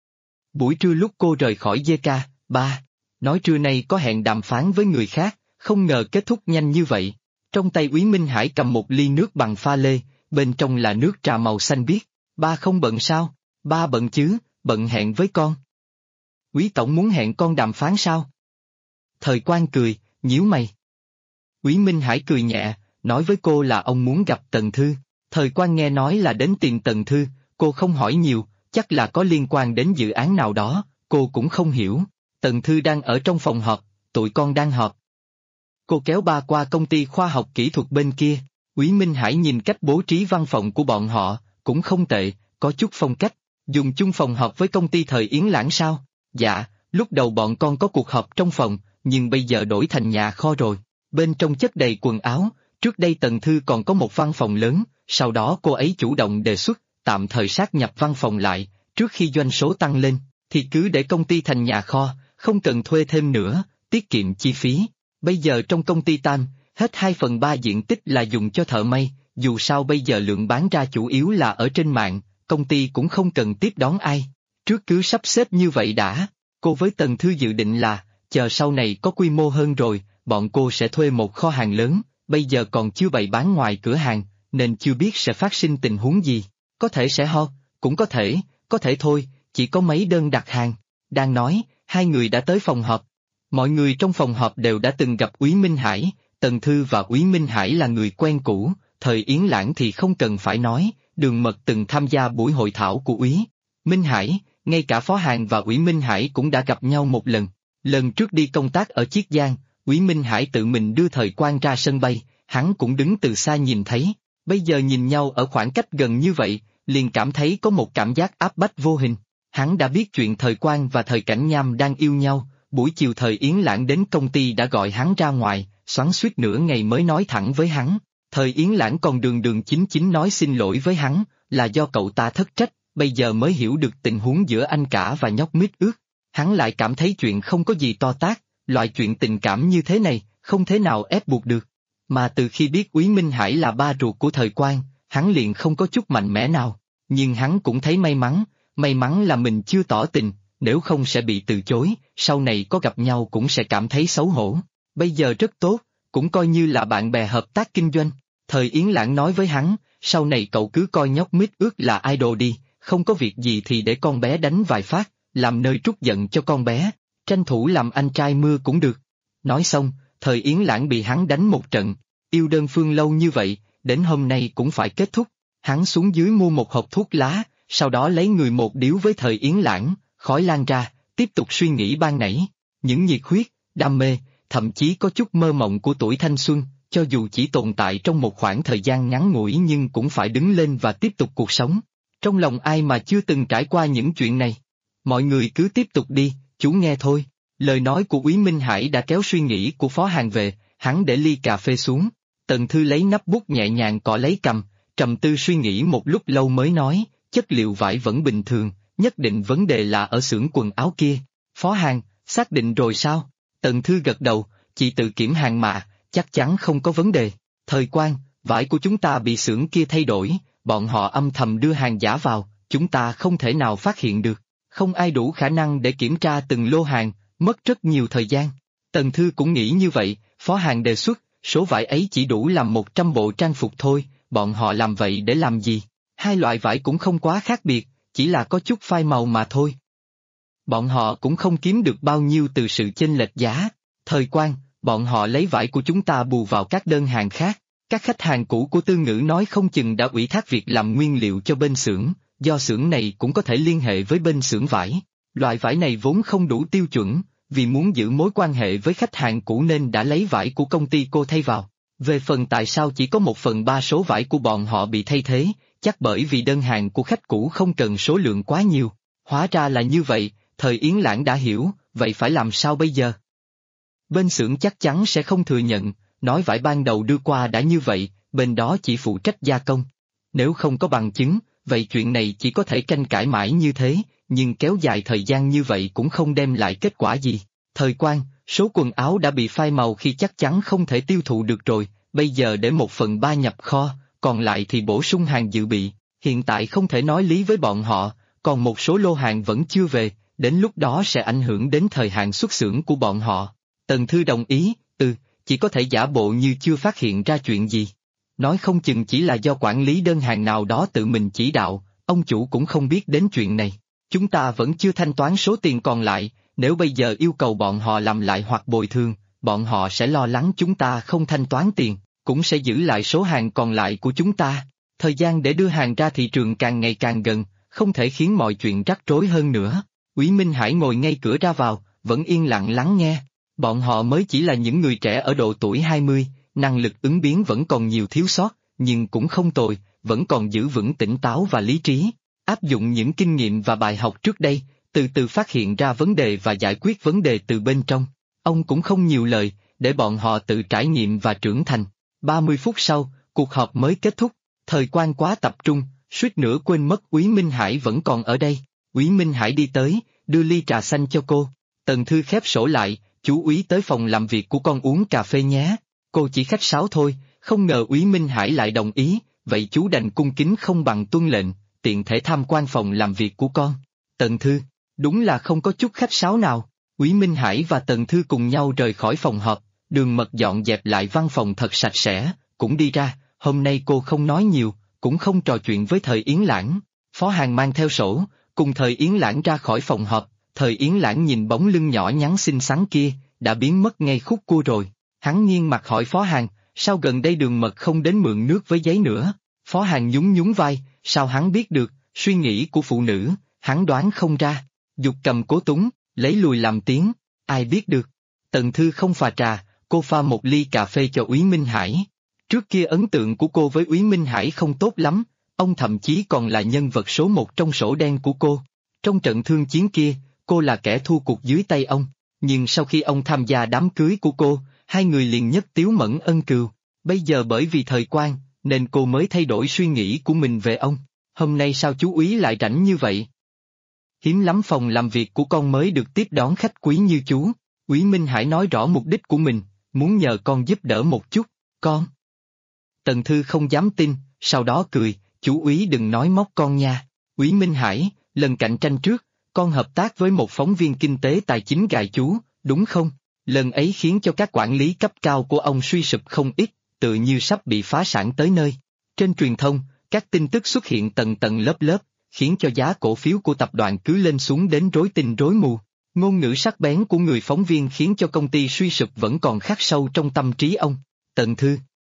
Buổi trưa lúc cô rời khỏi JK, ba nói trưa nay có hẹn đàm phán với người khác, không ngờ kết thúc nhanh như vậy. Trong tay Úy Minh Hải cầm một ly nước bằng pha lê, bên trong là nước trà màu xanh biếc. Ba không bận sao? Ba bận chứ, bận hẹn với con. Úy tổng muốn hẹn con đàm phán sao? Thời Quang cười, nhíu mày. Úy Minh Hải cười nhẹ, nói với cô là ông muốn gặp Tần Thư. Thời Quang nghe nói là đến tìm Tần Thư, cô không hỏi nhiều, chắc là có liên quan đến dự án nào đó, cô cũng không hiểu. Tần Thư đang ở trong phòng họp, tụi con đang họp. Cô kéo ba qua công ty khoa học kỹ thuật bên kia. Úy Minh Hải nhìn cách bố trí văn phòng của bọn họ, cũng không tệ, có chút phong cách. Dùng chung phòng họp với công ty Thời Yến Lãng sao? Dạ, lúc đầu bọn con có cuộc họp trong phòng, nhưng bây giờ đổi thành nhà kho rồi. Bên trong chất đầy quần áo, trước đây Tần Thư còn có một văn phòng lớn, sau đó cô ấy chủ động đề xuất, tạm thời sát nhập văn phòng lại, trước khi doanh số tăng lên, thì cứ để công ty thành nhà kho, không cần thuê thêm nữa, tiết kiệm chi phí. Bây giờ trong công ty Tam, hết 2/3 diện tích là dùng cho thợ may, dù sao bây giờ lượng bán ra chủ yếu là ở trên mạng, công ty cũng không cần tiếp đón ai. Trước cứ sắp xếp như vậy đã, cô với Tần Thư dự định là, chờ sau này có quy mô hơn rồi, bọn cô sẽ thuê một kho hàng lớn, bây giờ còn chưa bày bán ngoài cửa hàng, nên chưa biết sẽ phát sinh tình huống gì. Có thể sẽ ho, cũng có thể thôi, chỉ có mấy đơn đặt hàng. Đang nói, hai người đã tới phòng họp. Mọi người trong phòng họp đều đã từng gặp Úy Minh Hải, Tần Thư và Úy Minh Hải là người quen cũ, Thời Yến Lãng thì không cần phải nói, Đường Mật từng tham gia buổi hội thảo của Úy Minh Hải, ngay cả Phó Hàn và Úy Minh Hải cũng đã gặp nhau một lần. Lần trước đi công tác ở Chiết Giang, Úy Minh Hải tự mình đưa Thời Quang ra sân bay, hắn cũng đứng từ xa nhìn thấy, bây giờ nhìn nhau ở khoảng cách gần như vậy, liền cảm thấy có một cảm giác áp bách vô hình. Hắn đã biết chuyện Thời Quang và Thời Cảnh Nham đang yêu nhau, buổi chiều Thời Yến Lãng đến công ty đã gọi hắn ra ngoài, xoắn xuýt nửa ngày mới nói thẳng với hắn. Thời Yến Lãng còn đường đường chính chính nói xin lỗi với hắn, là do cậu ta thất trách, bây giờ mới hiểu được tình huống giữa anh cả và nhóc mít ướt. Hắn lại cảm thấy chuyện không có gì to tát, loại chuyện tình cảm như thế này, không thể nào ép buộc được. Mà từ khi biết Úy Minh Hải là ba ruột của Thời Quang, hắn liền không có chút mạnh mẽ nào. Nhưng hắn cũng thấy may mắn là mình chưa tỏ tình, nếu không sẽ bị từ chối, sau này có gặp nhau cũng sẽ cảm thấy xấu hổ. Bây giờ rất tốt, cũng coi như là bạn bè hợp tác kinh doanh. Thời Yến Lãng nói với hắn, sau này cậu cứ coi nhóc mít ướt là idol đi, không có việc gì thì để con bé đánh vài phát, làm nơi trút giận cho con bé, tranh thủ làm anh trai mưa cũng được. Nói xong, Thời Yến Lãng bị hắn đánh một trận, yêu đơn phương lâu như vậy, đến hôm nay cũng phải kết thúc. Hắn xuống dưới mua một hộp thuốc lá, sau đó lấy người một điếu với Thời Yến Lãng, khói lan ra, tiếp tục suy nghĩ ban nãy. Những nhiệt huyết, đam mê, thậm chí có chút mơ mộng của tuổi thanh xuân, cho dù chỉ tồn tại trong một khoảng thời gian ngắn ngủi nhưng cũng phải đứng lên và tiếp tục cuộc sống. Trong lòng ai mà chưa từng trải qua những chuyện này? Mọi người cứ tiếp tục đi, chú nghe thôi. Lời nói của Úy Minh Hải đã kéo suy nghĩ của Phó Hàn về, hắn để ly cà phê xuống. Tần Thư lấy nắp bút nhẹ nhàng cọ lấy cằm, trầm tư suy nghĩ một lúc lâu mới nói, chất liệu vải vẫn bình thường, nhất định vấn đề là ở xưởng quần áo kia. Phó Hàn, xác định rồi sao? Tần Thư gật đầu, chị tự kiểm hàng mà, chắc chắn không có vấn đề. Thời Quang, vải của chúng ta bị xưởng kia thay đổi, bọn họ âm thầm đưa hàng giả vào, chúng ta không thể nào phát hiện được. Không ai đủ khả năng để kiểm tra từng lô hàng, mất rất nhiều thời gian. Tần Thư cũng nghĩ như vậy, Phó Hàn đề xuất, số vải ấy chỉ đủ làm 100 bộ trang phục thôi, bọn họ làm vậy để làm gì? Hai loại vải cũng không quá khác biệt, chỉ là có chút phai màu mà thôi. Bọn họ cũng không kiếm được bao nhiêu từ sự chênh lệch giá. Thời Quang, bọn họ lấy vải của chúng ta bù vào các đơn hàng khác. Các khách hàng cũ của Tư Ngữ nói không chừng đã ủy thác việc làm nguyên liệu cho bên xưởng, do xưởng này cũng có thể liên hệ với bên xưởng vải. Loại vải này vốn không đủ tiêu chuẩn, vì muốn giữ mối quan hệ với khách hàng cũ nên đã lấy vải của công ty cô thay vào. Về phần tại sao chỉ có 1/3 số vải của bọn họ bị thay thế, chắc bởi vì đơn hàng của khách cũ không cần số lượng quá nhiều. Hóa ra là như vậy, Thời Yến Lãng đã hiểu, vậy phải làm sao bây giờ? Bên xưởng chắc chắn sẽ không thừa nhận, Nói vải ban đầu đưa qua đã như vậy, bên đó chỉ phụ trách gia công. Nếu không có bằng chứng, vậy chuyện này chỉ có thể tranh cãi mãi như thế, nhưng kéo dài thời gian như vậy cũng không đem lại kết quả gì. Thời quan, số quần áo đã bị phai màu khi chắc chắn không thể tiêu thụ được rồi, bây giờ để 1/3 nhập kho, còn lại thì bổ sung hàng dự bị, hiện tại không thể nói lý với bọn họ, còn một số lô hàng vẫn chưa về, đến lúc đó sẽ ảnh hưởng đến thời hạn xuất xưởng của bọn họ. Tần Thư đồng ý, chỉ có thể giả bộ như chưa phát hiện ra chuyện gì. Nói không chừng chỉ là do quản lý đơn hàng nào đó tự mình chỉ đạo, ông chủ cũng không biết đến chuyện này. Chúng ta vẫn chưa thanh toán số tiền còn lại, nếu bây giờ yêu cầu bọn họ làm lại hoặc bồi thường, bọn họ sẽ lo lắng chúng ta không thanh toán tiền, cũng sẽ giữ lại số hàng còn lại của chúng ta. Thời gian để đưa hàng ra thị trường càng ngày càng gần, không thể khiến mọi chuyện rắc rối hơn nữa. Úy Minh Hải ngồi ngay cửa ra vào, vẫn yên lặng lắng nghe. Bọn họ mới chỉ là những người trẻ ở độ tuổi 20, năng lực ứng biến vẫn còn nhiều thiếu sót, nhưng cũng không tồi, vẫn còn giữ vững tỉnh táo và lý trí. Áp dụng những kinh nghiệm và bài học trước đây, từ từ phát hiện ra vấn đề và giải quyết vấn đề từ bên trong. Ông cũng không nhiều lời, để bọn họ tự trải nghiệm và trưởng thành. 30 phút sau, cuộc họp mới kết thúc. Thời quan quá tập trung, suýt nữa quên mất Úy Minh Hải vẫn còn ở đây. Úy Minh Hải đi tới, đưa ly trà xanh cho cô. Tần Thư khép sổ lại, chú Úy tới phòng làm việc của con uống cà phê nhé. Cô chỉ khách sáo thôi, không ngờ Úy Minh Hải lại đồng ý, vậy chú đành cung kính không bằng tuân lệnh, tiện thể tham quan phòng làm việc của con. Tần Thư, đúng là không có chút khách sáo nào. Úy Minh Hải và Tần Thư cùng nhau rời khỏi phòng họp, Đường Mật dọn dẹp lại văn phòng thật sạch sẽ, cũng đi ra. Hôm nay cô không nói nhiều, cũng không trò chuyện với Thời Yến Lãng. Phó Hàn mang theo sổ, cùng Thời Yến Lãng ra khỏi phòng họp. Thời Yến Lãng nhìn bóng lưng nhỏ nhắn xinh xắn kia, đã biến mất ngay khúc cua rồi. Hắn nghiêng mặt hỏi Phó Hàn, sao gần đây Đường Mật không đến mượn nước với giấy nữa? Phó Hàn nhún nhún vai, sao hắn biết được, suy nghĩ của phụ nữ, hắn đoán không ra. Dục cầm cố túng, lấy lùi làm tiếng, ai biết được. Tần Thư không pha trà, cô pha một ly cà phê cho Úy Minh Hải. Trước kia ấn tượng của cô với Úy Minh Hải không tốt lắm, ông thậm chí còn là nhân vật số 1 trong sổ đen của cô. Trong trận thương chiến kia, cô là kẻ thua cuộc dưới tay ông, nhưng sau khi ông tham gia đám cưới của cô, hai người liền nhất tiếu mẫn ân cừu. Bây giờ bởi vì thời quan, nên cô mới thay đổi suy nghĩ của mình về ông. Hôm nay sao chú Úy lại rảnh như vậy? Hiếm lắm phòng làm việc của con mới được tiếp đón khách quý như chú. Úy Minh Hải nói rõ mục đích của mình, muốn nhờ con giúp đỡ một chút. Con? Tần Thư không dám tin, sau đó cười, chú Úy đừng nói móc con nha. Úy Minh Hải, lần cạnh tranh trước, con hợp tác với một phóng viên kinh tế tài chính gài chú, đúng không? Lần ấy khiến cho các quản lý cấp cao của ông suy sụp không ít, tự như sắp bị phá sản tới nơi. Trên truyền thông, các tin tức xuất hiện tầng tầng lớp lớp, khiến cho giá cổ phiếu của tập đoàn cứ lên xuống đến rối tinh rối mù. Ngôn ngữ sắc bén của người phóng viên khiến cho công ty suy sụp vẫn còn khắc sâu trong tâm trí ông. Tần Thư.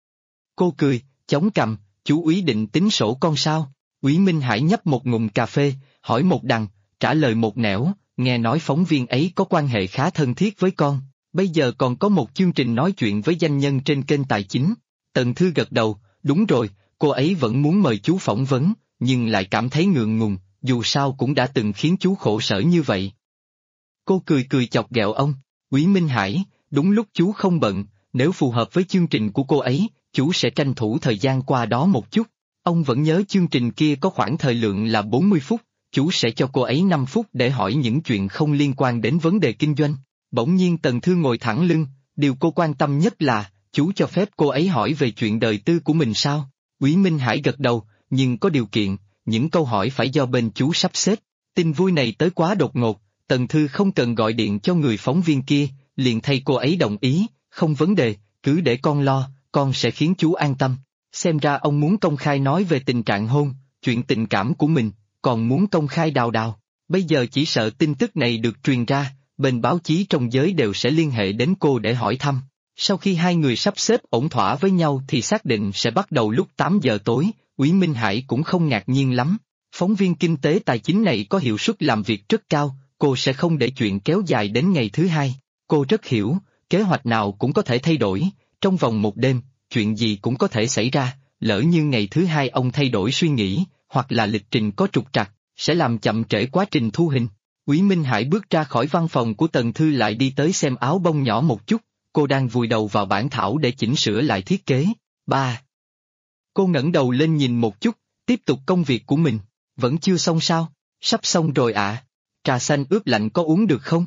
Cô cười, chống cằm, chú Úy định tính sổ con sao? Úy Minh Hải nhấp một ngụm cà phê, hỏi một đằng, trả lời một nẻo, nghe nói phóng viên ấy có quan hệ khá thân thiết với con, bây giờ còn có một chương trình nói chuyện với danh nhân trên kênh tài chính. Tần Thư gật đầu, đúng rồi, cô ấy vẫn muốn mời chú phỏng vấn, nhưng lại cảm thấy ngượng ngùng, dù sao cũng đã từng khiến chú khổ sở như vậy. Cô cười cười chọc ghẹo ông, Úy Minh Hải, đúng lúc chú không bận, nếu phù hợp với chương trình của cô ấy, chú sẽ tranh thủ thời gian qua đó một chút. Ông vẫn nhớ chương trình kia có khoảng thời lượng là 40 phút, chú sẽ cho cô ấy 5 phút để hỏi những chuyện không liên quan đến vấn đề kinh doanh. Bỗng nhiên Tần Thư ngồi thẳng lưng, điều cô quan tâm nhất là, chú cho phép cô ấy hỏi về chuyện đời tư của mình sao? Úy Minh Hải gật đầu, nhưng có điều kiện, những câu hỏi phải do bên chú sắp xếp. Tin vui này tới quá đột ngột, Tần Thư không cần gọi điện cho người phóng viên kia, liền thay cô ấy đồng ý, không vấn đề, cứ để con lo, con sẽ khiến chú an tâm. Xem ra ông muốn công khai nói về tình trạng hôn, chuyện tình cảm của mình, còn muốn công khai đào đào. Bây giờ chỉ sợ tin tức này được truyền ra, bên báo chí trong giới đều sẽ liên hệ đến cô để hỏi thăm. Sau khi hai người sắp xếp ổn thỏa với nhau thì xác định sẽ bắt đầu lúc 8 giờ tối, Úy Minh Hải cũng không ngạc nhiên lắm. Phóng viên kinh tế tài chính này có hiệu suất làm việc rất cao, cô sẽ không để chuyện kéo dài đến ngày thứ hai. Cô rất hiểu, kế hoạch nào cũng có thể thay đổi, trong vòng một đêm, chuyện gì cũng có thể xảy ra, lỡ như ngày thứ hai ông thay đổi suy nghĩ, hoặc là lịch trình có trục trặc, sẽ làm chậm trễ quá trình thu hình. Úy Minh Hải bước ra khỏi văn phòng của Tần Thư lại đi tới xem áo bông nhỏ một chút, cô đang vùi đầu vào bản thảo để chỉnh sửa lại thiết kế. 3. Cô ngẩng đầu lên nhìn một chút, tiếp tục công việc của mình. Vẫn chưa xong sao? Sắp xong rồi ạ. Trà xanh ướp lạnh có uống được không?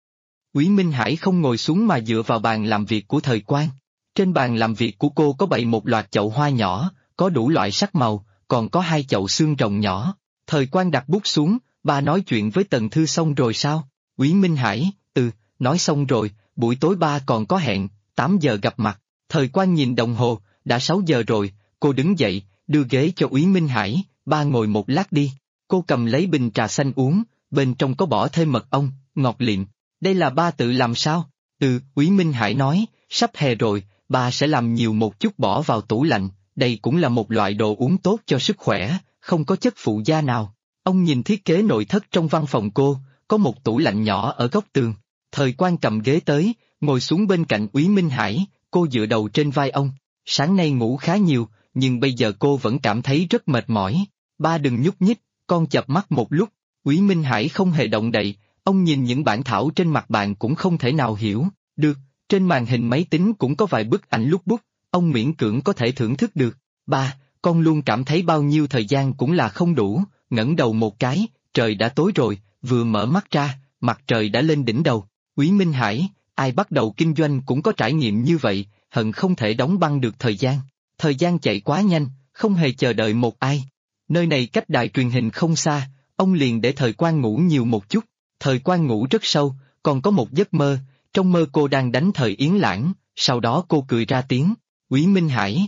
Úy Minh Hải không ngồi xuống mà dựa vào bàn làm việc của Thời Quang. Trên bàn làm việc của cô có bày một loạt chậu hoa nhỏ, có đủ loại sắc màu, còn có 2 chậu xương rồng nhỏ. Thời Quang đặt bút xuống, ba nói chuyện với Tần Thư xong rồi sao? Úy Minh Hải, nói xong rồi, buổi tối ba còn có hẹn, 8 giờ gặp mặt. Thời Quang nhìn đồng hồ, đã 6 giờ rồi, cô đứng dậy, đưa ghế cho Úy Minh Hải, ba ngồi một lát đi. Cô cầm lấy bình trà xanh uống, bên trong có bỏ thêm mật ong, ngọt lịm. Đây là ba tự làm sao? Úy Minh Hải nói, sắp hè rồi, ba sẽ làm nhiều một chút bỏ vào tủ lạnh, đây cũng là một loại đồ uống tốt cho sức khỏe, không có chất phụ gia nào. Ông nhìn thiết kế nội thất trong văn phòng cô, có một tủ lạnh nhỏ ở góc tường. Thời Quang cầm ghế tới, ngồi xuống bên cạnh Úy Minh Hải, cô dựa đầu trên vai ông. Sáng nay ngủ khá nhiều, nhưng bây giờ cô vẫn cảm thấy rất mệt mỏi. Ba đừng nhúc nhích, con chợp mắt một lúc. Úy Minh Hải không hề động đậy, ông nhìn những bản thảo trên mặt bàn cũng không thể nào hiểu. Được, trên màn hình máy tính cũng có vài bức ảnh lúc bút, ông miễn cưỡng có thể thưởng thức được. Ba, con luôn cảm thấy bao nhiêu thời gian cũng là không đủ. Ngẩng đầu một cái, trời đã tối rồi, vừa mở mắt ra, mặt trời đã lên đỉnh đầu. Úy Minh Hải, ai bắt đầu kinh doanh cũng có trải nghiệm như vậy, hận không thể đóng băng được thời gian. Thời gian chạy quá nhanh, không hề chờ đợi một ai. Nơi này cách đài truyền hình không xa, ông liền để Thời Quang ngủ nhiều một chút. Thời Quang ngủ rất sâu, còn có một giấc mơ, trong mơ cô đang đánh Thời Yến Lãng, sau đó cô cười ra tiếng, Úy Minh Hải.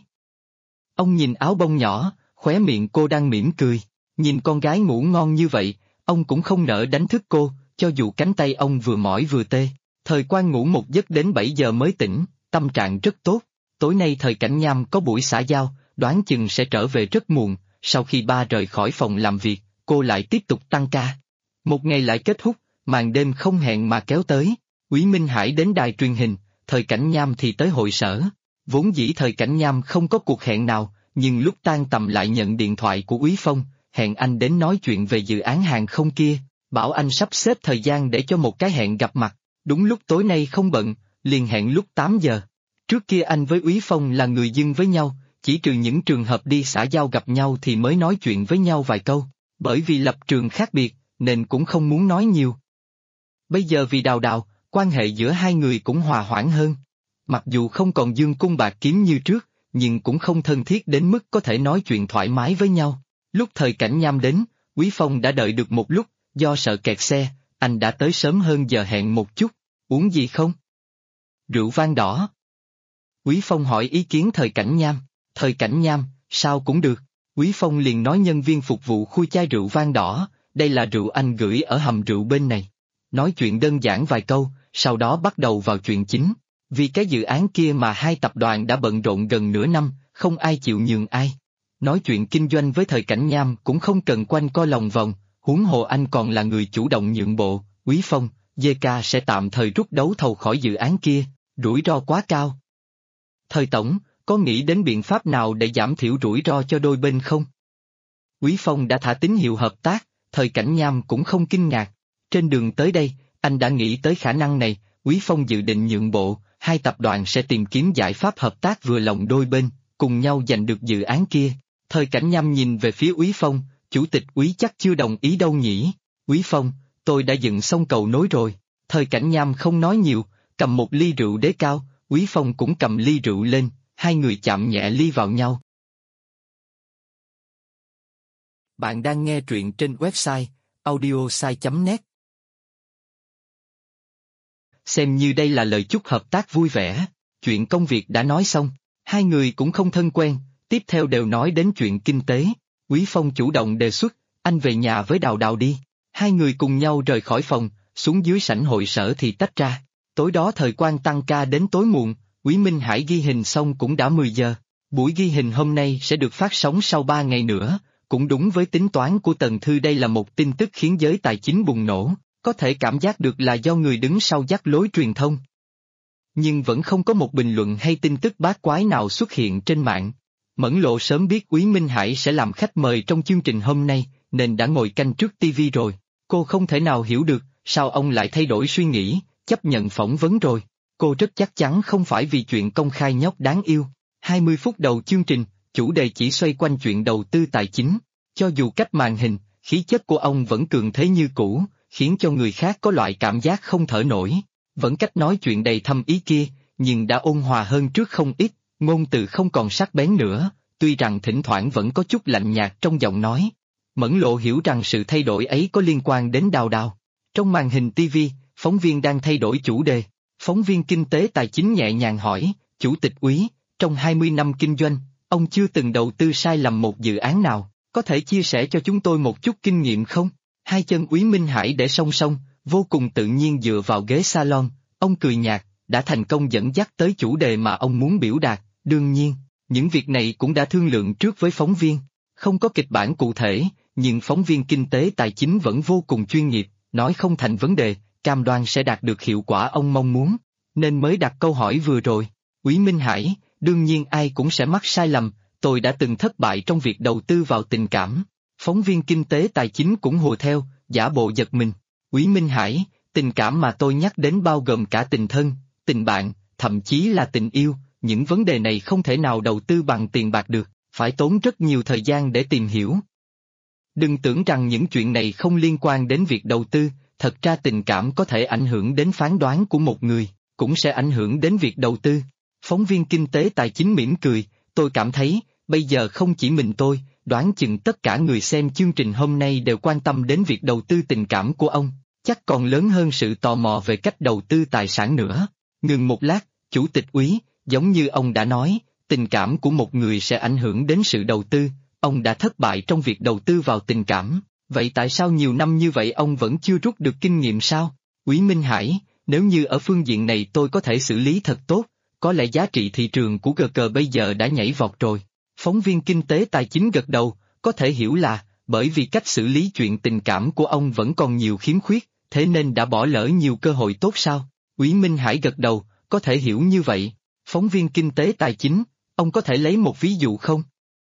Ông nhìn áo bông nhỏ, khóe miệng cô đang mỉm cười, nhìn con gái ngủ ngon như vậy, ông cũng không nỡ đánh thức cô, cho dù cánh tay ông vừa mỏi vừa tê. Thời Quang ngủ một giấc đến 7 giờ mới tỉnh, tâm trạng rất tốt. Tối nay Thời Cảnh Nham có buổi xã giao, đoán chừng sẽ trở về rất muộn, sau khi ba rời khỏi phòng làm việc, cô lại tiếp tục tăng ca. Một ngày lại kết thúc, màn đêm không hẹn mà kéo tới. Úy Minh Hải đến đài truyền hình, Thời Cảnh Nham thì tới hội sở. Vốn dĩ Thời Cảnh Nham không có cuộc hẹn nào, nhưng lúc tan tầm lại nhận điện thoại của Úy Phong, hẹn anh đến nói chuyện về dự án hàng không kia, bảo anh sắp xếp thời gian để cho một cái hẹn gặp mặt. Đúng lúc tối nay không bận, liền hẹn lúc 8 giờ. Trước kia anh với Úy Phong là người dưng với nhau, chỉ trừ những trường hợp đi xã giao gặp nhau thì mới nói chuyện với nhau vài câu, bởi vì lập trường khác biệt, nên cũng không muốn nói nhiều. Bây giờ vì Đào Đào, quan hệ giữa hai người cũng hòa hoãn hơn. Mặc dù không còn dương cung bạc kiếm như trước, nhưng cũng không thân thiết đến mức có thể nói chuyện thoải mái với nhau. Lúc Thời Cảnh Nham đến, Úy Phong đã đợi được một lúc, do sợ kẹt xe, anh đã tới sớm hơn giờ hẹn một chút. Uống gì không? Rượu vang đỏ. Úy Phong hỏi ý kiến Thời Cảnh Nham. Thời Cảnh Nham, sao cũng được. Úy Phong liền nói nhân viên phục vụ khui chai rượu vang đỏ, đây là rượu anh gửi ở hầm rượu bên này. Nói chuyện đơn giản vài câu, sau đó bắt đầu vào chuyện chính. Vì cái dự án kia mà hai tập đoàn đã bận rộn gần nửa năm, không ai chịu nhường ai. Nói chuyện kinh doanh với Thời Cảnh Nham cũng không cần quanh co lòng vòng, huống hồ anh còn là người chủ động nhượng bộ. Úy Phong, JK sẽ tạm thời rút đấu thầu khỏi dự án kia, rủi ro quá cao. Thời Tổng, có nghĩ đến biện pháp nào để giảm thiểu rủi ro cho đôi bên không? Úy Phong đã thả tín hiệu hợp tác, Thời Cảnh Nham cũng không kinh ngạc. Trên đường tới đây, anh đã nghĩ tới khả năng này, Úy Phong dự định nhượng bộ, hai tập đoàn sẽ tìm kiếm giải pháp hợp tác vừa lòng đôi bên, cùng nhau giành được dự án kia. Thời Cảnh Nham nhìn về phía Úy Phong, chủ tịch Úy chắc chưa đồng ý đâu nhỉ? Úy Phong, tôi đã dựng xong cầu nối rồi. Thời Cảnh Nham không nói nhiều, cầm một ly rượu đế cao, Úy Phong cũng cầm ly rượu lên, hai người chạm nhẹ ly vào nhau. Bạn đang nghe truyện trên website audiosai.net. Xem như đây là lời chúc hợp tác vui vẻ, chuyện công việc đã nói xong, hai người cũng không thân quen, tiếp theo đều nói đến chuyện kinh tế. Úy Phong chủ động đề xuất, anh về nhà với Đào Đào đi. Hai người cùng nhau rời khỏi phòng, xuống dưới sảnh hội sở thì tách ra. Tối đó Thời Quang tăng ca đến tối muộn, Úy Minh Hải ghi hình xong cũng đã 10 giờ. Buổi ghi hình hôm nay sẽ được phát sóng sau 3 ngày nữa, cũng đúng với tính toán của Tần Thư. Đây là một tin tức khiến giới tài chính bùng nổ, có thể cảm giác được là do người đứng sau dắt lối truyền thông. Nhưng vẫn không có một bình luận hay tin tức bát quái nào xuất hiện trên mạng. Mẫn Lộ sớm biết Úy Minh Hải sẽ làm khách mời trong chương trình hôm nay, nên đã ngồi canh trước TV rồi. Cô không thể nào hiểu được, sao ông lại thay đổi suy nghĩ, chấp nhận phỏng vấn rồi. Cô rất chắc chắn không phải vì chuyện công khai nhóc đáng yêu. 20 phút đầu chương trình, chủ đề chỉ xoay quanh chuyện đầu tư tài chính. Cho dù cách màn hình, khí chất của ông vẫn cường thế như cũ, khiến cho người khác có loại cảm giác không thở nổi. Vẫn cách nói chuyện đầy thâm ý kia, nhưng đã ôn hòa hơn trước không ít, ngôn từ không còn sắc bén nữa, tuy rằng thỉnh thoảng vẫn có chút lạnh nhạt trong giọng nói. Mẫn Lộ hiểu rằng sự thay đổi ấy có liên quan đến Đào Đào. Trong màn hình TV, phóng viên đang thay đổi chủ đề. Phóng viên kinh tế tài chính nhẹ nhàng hỏi, Chủ tịch Úy, trong 20 năm kinh doanh, ông chưa từng đầu tư sai lầm một dự án nào, có thể chia sẻ cho chúng tôi một chút kinh nghiệm không? Hai chân Úy Minh Hải để song song, vô cùng tự nhiên dựa vào ghế salon, ông cười nhạt, đã thành công dẫn dắt tới chủ đề mà ông muốn biểu đạt, đương nhiên, những việc này cũng đã thương lượng trước với phóng viên, không có kịch bản cụ thể, nhưng phóng viên kinh tế tài chính vẫn vô cùng chuyên nghiệp, nói không thành vấn đề, cam đoan sẽ đạt được hiệu quả ông mong muốn, nên mới đặt câu hỏi vừa rồi. Úy Minh Hải, đương nhiên ai cũng sẽ mắc sai lầm, tôi đã từng thất bại trong việc đầu tư vào tình cảm. Phóng viên kinh tế tài chính cũng hùa theo, giả bộ giật mình. Úy Minh Hải, tình cảm mà tôi nhắc đến bao gồm cả tình thân, tình bạn, thậm chí là tình yêu, những vấn đề này không thể nào đầu tư bằng tiền bạc được, phải tốn rất nhiều thời gian để tìm hiểu. Đừng tưởng rằng những chuyện này không liên quan đến việc đầu tư, thật ra tình cảm có thể ảnh hưởng đến phán đoán của một người, cũng sẽ ảnh hưởng đến việc đầu tư. Phóng viên kinh tế tài chính mỉm cười, tôi cảm thấy, bây giờ không chỉ mình tôi, đoán chừng tất cả người xem chương trình hôm nay đều quan tâm đến việc đầu tư tình cảm của ông, chắc còn lớn hơn sự tò mò về cách đầu tư tài sản nữa. Ngừng một lát, Chủ tịch Úy, giống như ông đã nói, tình cảm của một người sẽ ảnh hưởng đến sự đầu tư, ông đã thất bại trong việc đầu tư vào tình cảm, vậy tại sao nhiều năm như vậy ông vẫn chưa rút được kinh nghiệm sao? Úy Minh Hải, nếu như ở phương diện này tôi có thể xử lý thật tốt, có lẽ giá trị thị trường của GG bây giờ đã nhảy vọt rồi. Phóng viên kinh tế tài chính gật đầu, có thể hiểu là, bởi vì cách xử lý chuyện tình cảm của ông vẫn còn nhiều khiếm khuyết, thế nên đã bỏ lỡ nhiều cơ hội tốt sao? Úy Minh Hải gật đầu, có thể hiểu như vậy. Phóng viên kinh tế tài chính, ông có thể lấy một ví dụ không?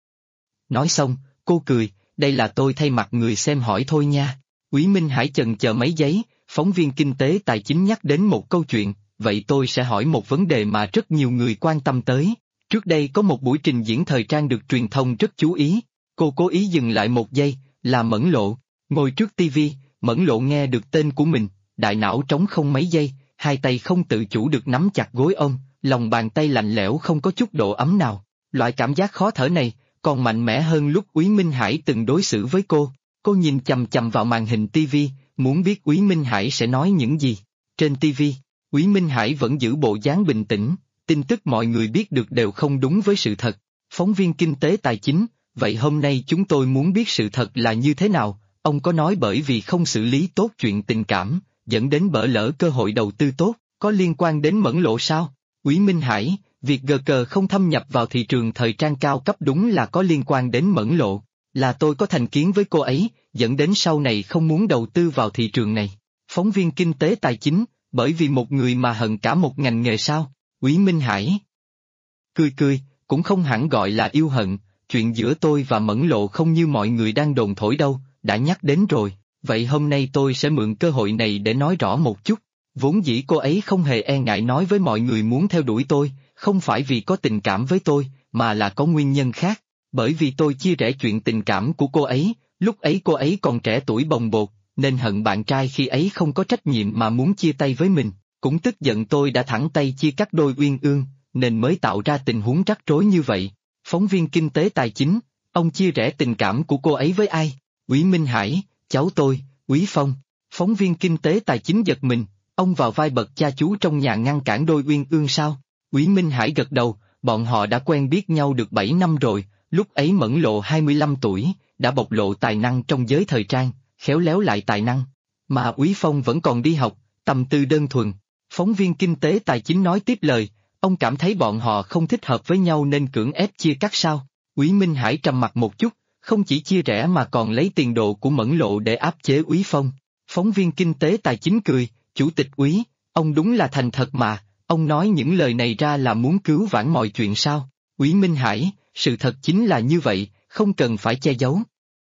Nói xong, cô cười, đây là tôi thay mặt người xem hỏi thôi nha. Úy Minh Hải chần chờ mấy giây, phóng viên kinh tế tài chính nhắc đến một câu chuyện, vậy tôi sẽ hỏi một vấn đề mà rất nhiều người quan tâm tới. Trước đây có một buổi trình diễn thời trang được truyền thông rất chú ý, cô cố ý dừng lại một giây, là Mẫn Lộ. Ngồi trước TV, Mẫn Lộ nghe được tên của mình, đại não trống không mấy giây, hai tay không tự chủ được nắm chặt gối ôm, lòng bàn tay lạnh lẽo không có chút độ ấm nào. Loại cảm giác khó thở này, còn mạnh mẽ hơn lúc Úy Minh Hải từng đối xử với cô. Cô nhìn chằm chằm vào màn hình TV, muốn biết Úy Minh Hải sẽ nói những gì. Trên TV, Úy Minh Hải vẫn giữ bộ dáng bình tĩnh, tin tức mọi người biết được đều không đúng với sự thật. Phóng viên kinh tế tài chính, vậy hôm nay chúng tôi muốn biết sự thật là như thế nào, ông có nói bởi vì không xử lý tốt chuyện tình cảm, dẫn đến bỡ lỡ cơ hội đầu tư tốt, có liên quan đến Mẫn Lộ sao? Úy Minh Hải, việc GG không thâm nhập vào thị trường thời trang cao cấp đúng là có liên quan đến Mẫn Lộ, là tôi có thành kiến với cô ấy, dẫn đến sau này không muốn đầu tư vào thị trường này. Phóng viên kinh tế tài chính, bởi vì một người mà hận cả một ngành nghề sao? Úy Minh Hải cười cười, cũng không hẳn gọi là yêu hận, chuyện giữa tôi và Mẫn Lộ không như mọi người đang đồn thổi đâu, đã nhắc đến rồi, vậy hôm nay tôi sẽ mượn cơ hội này để nói rõ một chút. Vốn dĩ cô ấy không hề e ngại nói với mọi người muốn theo đuổi tôi, không phải vì có tình cảm với tôi, mà là có nguyên nhân khác, bởi vì tôi chia rẽ chuyện tình cảm của cô ấy, lúc ấy cô ấy còn trẻ tuổi bồng bột, nên hận bạn trai khi ấy không có trách nhiệm mà muốn chia tay với mình, cũng tức giận tôi đã thẳng tay chia cắt đôi uyên ương, nên mới tạo ra tình huống rắc rối như vậy. Phóng viên kinh tế tài chính, ông chia rẽ tình cảm của cô ấy với ai? Úy Minh Hải, cháu tôi, Úy Phong. Phóng viên kinh tế tài chính giật mình, ông vào vai bậc cha chú trong nhà ngăn cản đôi uyên ương sao? Úy Minh Hải gật đầu, bọn họ đã quen biết nhau được 7 năm rồi, lúc ấy Mẫn Lộ 25 tuổi, đã bộc lộ tài năng trong giới thời trang, khéo léo lại tài năng. Mà Úy Phong vẫn còn đi học, tâm tư đơn thuần. Phóng viên kinh tế tài chính nói tiếp lời, ông cảm thấy bọn họ không thích hợp với nhau nên cưỡng ép chia cắt sao? Úy Minh Hải trầm mặt một chút, không chỉ chia rẽ mà còn lấy tiền đồ của Mẫn Lộ để áp chế Úy Phong. Phóng viên kinh tế tài chính cười, Chủ tịch Úy, ông đúng là thành thật mà, ông nói những lời này ra là muốn cứu vãn mọi chuyện sao? Úy Minh Hải, sự thật chính là như vậy, không cần phải che giấu.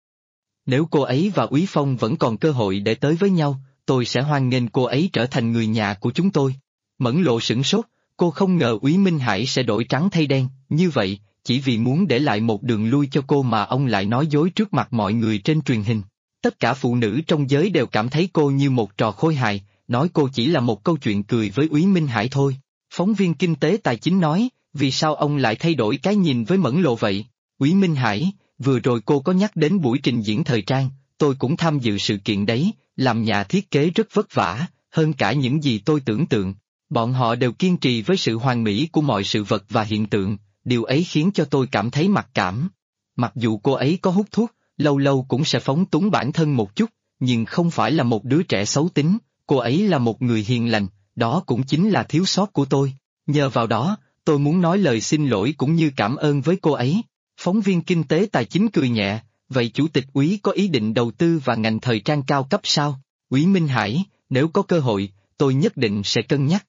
Nếu cô ấy và Úy Phong vẫn còn cơ hội để tới với nhau, tôi sẽ hoan nghênh cô ấy trở thành người nhà của chúng tôi. Mẫn Lộ sửng sốt, cô không ngờ Úy Minh Hải sẽ đổi trắng thay đen, như vậy, chỉ vì muốn để lại một đường lui cho cô mà ông lại nói dối trước mặt mọi người trên truyền hình. Tất cả phụ nữ trong giới đều cảm thấy cô như một trò khôi hài, nói cô chỉ là một câu chuyện cười với Úy Minh Hải thôi. Phóng viên kinh tế tài chính nói, vì sao ông lại thay đổi cái nhìn với Mẫn Lộ vậy? Úy Minh Hải, vừa rồi cô có nhắc đến buổi trình diễn thời trang, tôi cũng tham dự sự kiện đấy, làm nhà thiết kế rất vất vả, hơn cả những gì tôi tưởng tượng. Bọn họ đều kiên trì với sự hoàn mỹ của mọi sự vật và hiện tượng, điều ấy khiến cho tôi cảm thấy mặc cảm. Mặc dù cô ấy có hút thuốc, lâu lâu cũng sẽ phóng túng bản thân một chút, nhưng không phải là một đứa trẻ xấu tính, cô ấy là một người hiền lành, đó cũng chính là thiếu sót của tôi. Nhờ vào đó, tôi muốn nói lời xin lỗi cũng như cảm ơn với cô ấy. Phóng viên kinh tế tài chính cười nhẹ, vậy chủ tịch Úy có ý định đầu tư vào ngành thời trang cao cấp sao? Úy Minh Hải, nếu có cơ hội, tôi nhất định sẽ cân nhắc.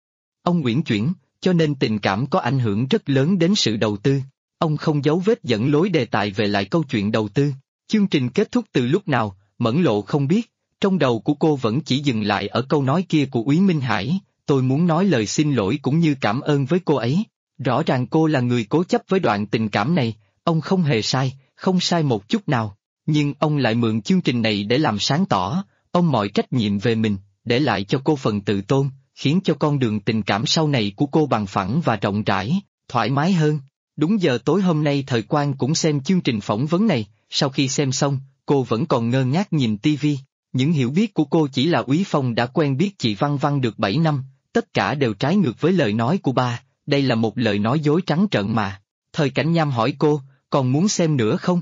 Ông uyển chuyển, cho nên tình cảm có ảnh hưởng rất lớn đến sự đầu tư. Ông không giấu vết dẫn lối đề tài về lại câu chuyện đầu tư. Chương trình kết thúc từ lúc nào, Mẫn Lộ không biết, trong đầu của cô vẫn chỉ dừng lại ở câu nói kia của Úy Minh Hải, tôi muốn nói lời xin lỗi cũng như cảm ơn với cô ấy. Rõ ràng cô là người cố chấp với đoạn tình cảm này, ông không hề sai, không sai một chút nào, nhưng ông lại mượn chương trình này để làm sáng tỏ, ông mọi trách nhiệm về mình, để lại cho cô phần tự tôn, khiến cho con đường tình cảm sau này của cô bằng phẳng và rộng rãi, thoải mái hơn. Đúng giờ tối hôm nay Thời Quan cũng xem chương trình phỏng vấn này, sau khi xem xong, cô vẫn còn ngơ ngác nhìn tivi. Những hiểu biết của cô chỉ là Úy Phong đã quen biết chị Văn Văn được 7 năm, tất cả đều trái ngược với lời nói của ba, đây là một lời nói dối trắng trợn mà. Thời Cảnh Nham hỏi cô, còn muốn xem nữa không?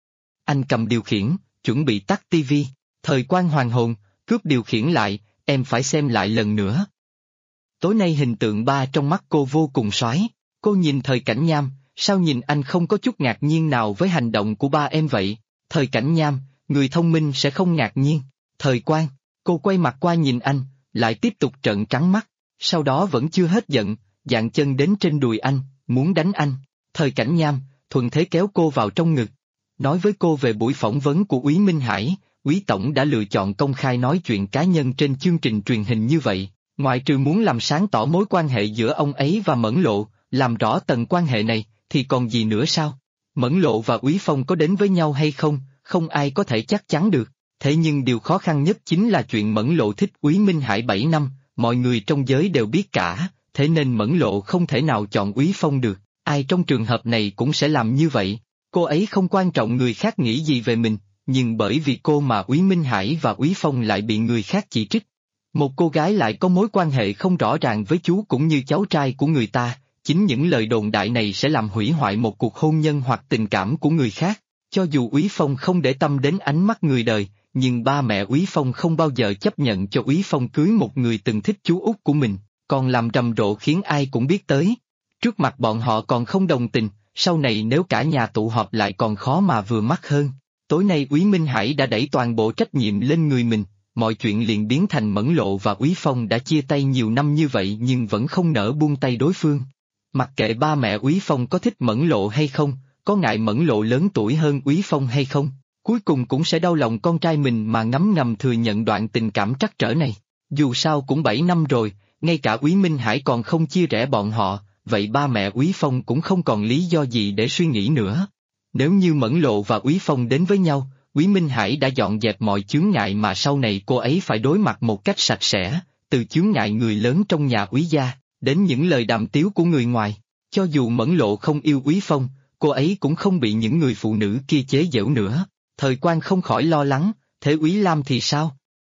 Anh cầm điều khiển, chuẩn bị tắt tivi. Thời Quan hoàn hồn, cướp điều khiển lại, em phải xem lại lần nữa. Tối nay hình tượng ba trong mắt cô vô cùng soái. Cô nhìn Thời Cảnh Nham, sao nhìn anh không có chút ngạc nhiên nào với hành động của ba em vậy? Thời Cảnh Nham, người thông minh sẽ không ngạc nhiên. Thời Quan, cô quay mặt qua nhìn anh, lại tiếp tục trợn trắng mắt, sau đó vẫn chưa hết giận, dạn chân đến trên đùi anh, muốn đánh anh. Thời Cảnh Nham, thuận thế kéo cô vào trong ngực. Nói với cô về buổi phỏng vấn của Úy Minh Hải, Úy Tổng đã lựa chọn công khai nói chuyện cá nhân trên chương trình truyền hình như vậy, ngoại trừ muốn làm sáng tỏ mối quan hệ giữa ông ấy và Mẫn Lộ, làm rõ tầng quan hệ này, thì còn gì nữa sao? Mẫn Lộ và Úy Phong có đến với nhau hay không, không ai có thể chắc chắn được, thế nhưng điều khó khăn nhất chính là chuyện Mẫn Lộ thích Úy Minh Hải 7 năm, mọi người trong giới đều biết cả, thế nên Mẫn Lộ không thể nào chọn Úy Phong được, ai trong trường hợp này cũng sẽ làm như vậy. Cô ấy không quan trọng người khác nghĩ gì về mình, nhưng bởi vì cô mà Úy Minh Hải và Úy Phong lại bị người khác chỉ trích. Một cô gái lại có mối quan hệ không rõ ràng với chú cũng như cháu trai của người ta, chính những lời đồn đại này sẽ làm hủy hoại một cuộc hôn nhân hoặc tình cảm của người khác. Cho dù Úy Phong không để tâm đến ánh mắt người đời, nhưng ba mẹ Úy Phong không bao giờ chấp nhận cho Úy Phong cưới một người từng thích chú út của mình, còn làm rầm rộ khiến ai cũng biết tới. Trước mặt bọn họ còn không đồng tình, sau này nếu cả nhà tụ họp lại còn khó mà vừa mắt hơn. Tối nay Úy Minh Hải đã đẩy toàn bộ trách nhiệm lên người mình, mọi chuyện liền biến thành Mẫn Lộ và Úy Phong đã chia tay nhiều năm như vậy nhưng vẫn không nỡ buông tay đối phương. Mặc kệ ba mẹ Úy Phong có thích Mẫn Lộ hay không, có ngại Mẫn Lộ lớn tuổi hơn Úy Phong hay không, cuối cùng cũng sẽ đau lòng con trai mình mà ngấm ngầm thừa nhận đoạn tình cảm trắc trở này. Dù sao cũng 7 năm rồi, ngay cả Úy Minh Hải còn không chia rẽ bọn họ, vậy ba mẹ Úy Phong cũng không còn lý do gì để suy nghĩ nữa. Nếu như Mẫn Lộ và Úy Phong đến với nhau, Úy Minh Hải đã dọn dẹp mọi chướng ngại mà sau này cô ấy phải đối mặt một cách sạch sẽ, từ chướng ngại người lớn trong nhà Úy gia, đến những lời đàm tiếu của người ngoài. Cho dù Mẫn Lộ không yêu Úy Phong, cô ấy cũng không bị những người phụ nữ kia chế giễu nữa. Thời Quan không khỏi lo lắng, thế Úy Lam thì sao?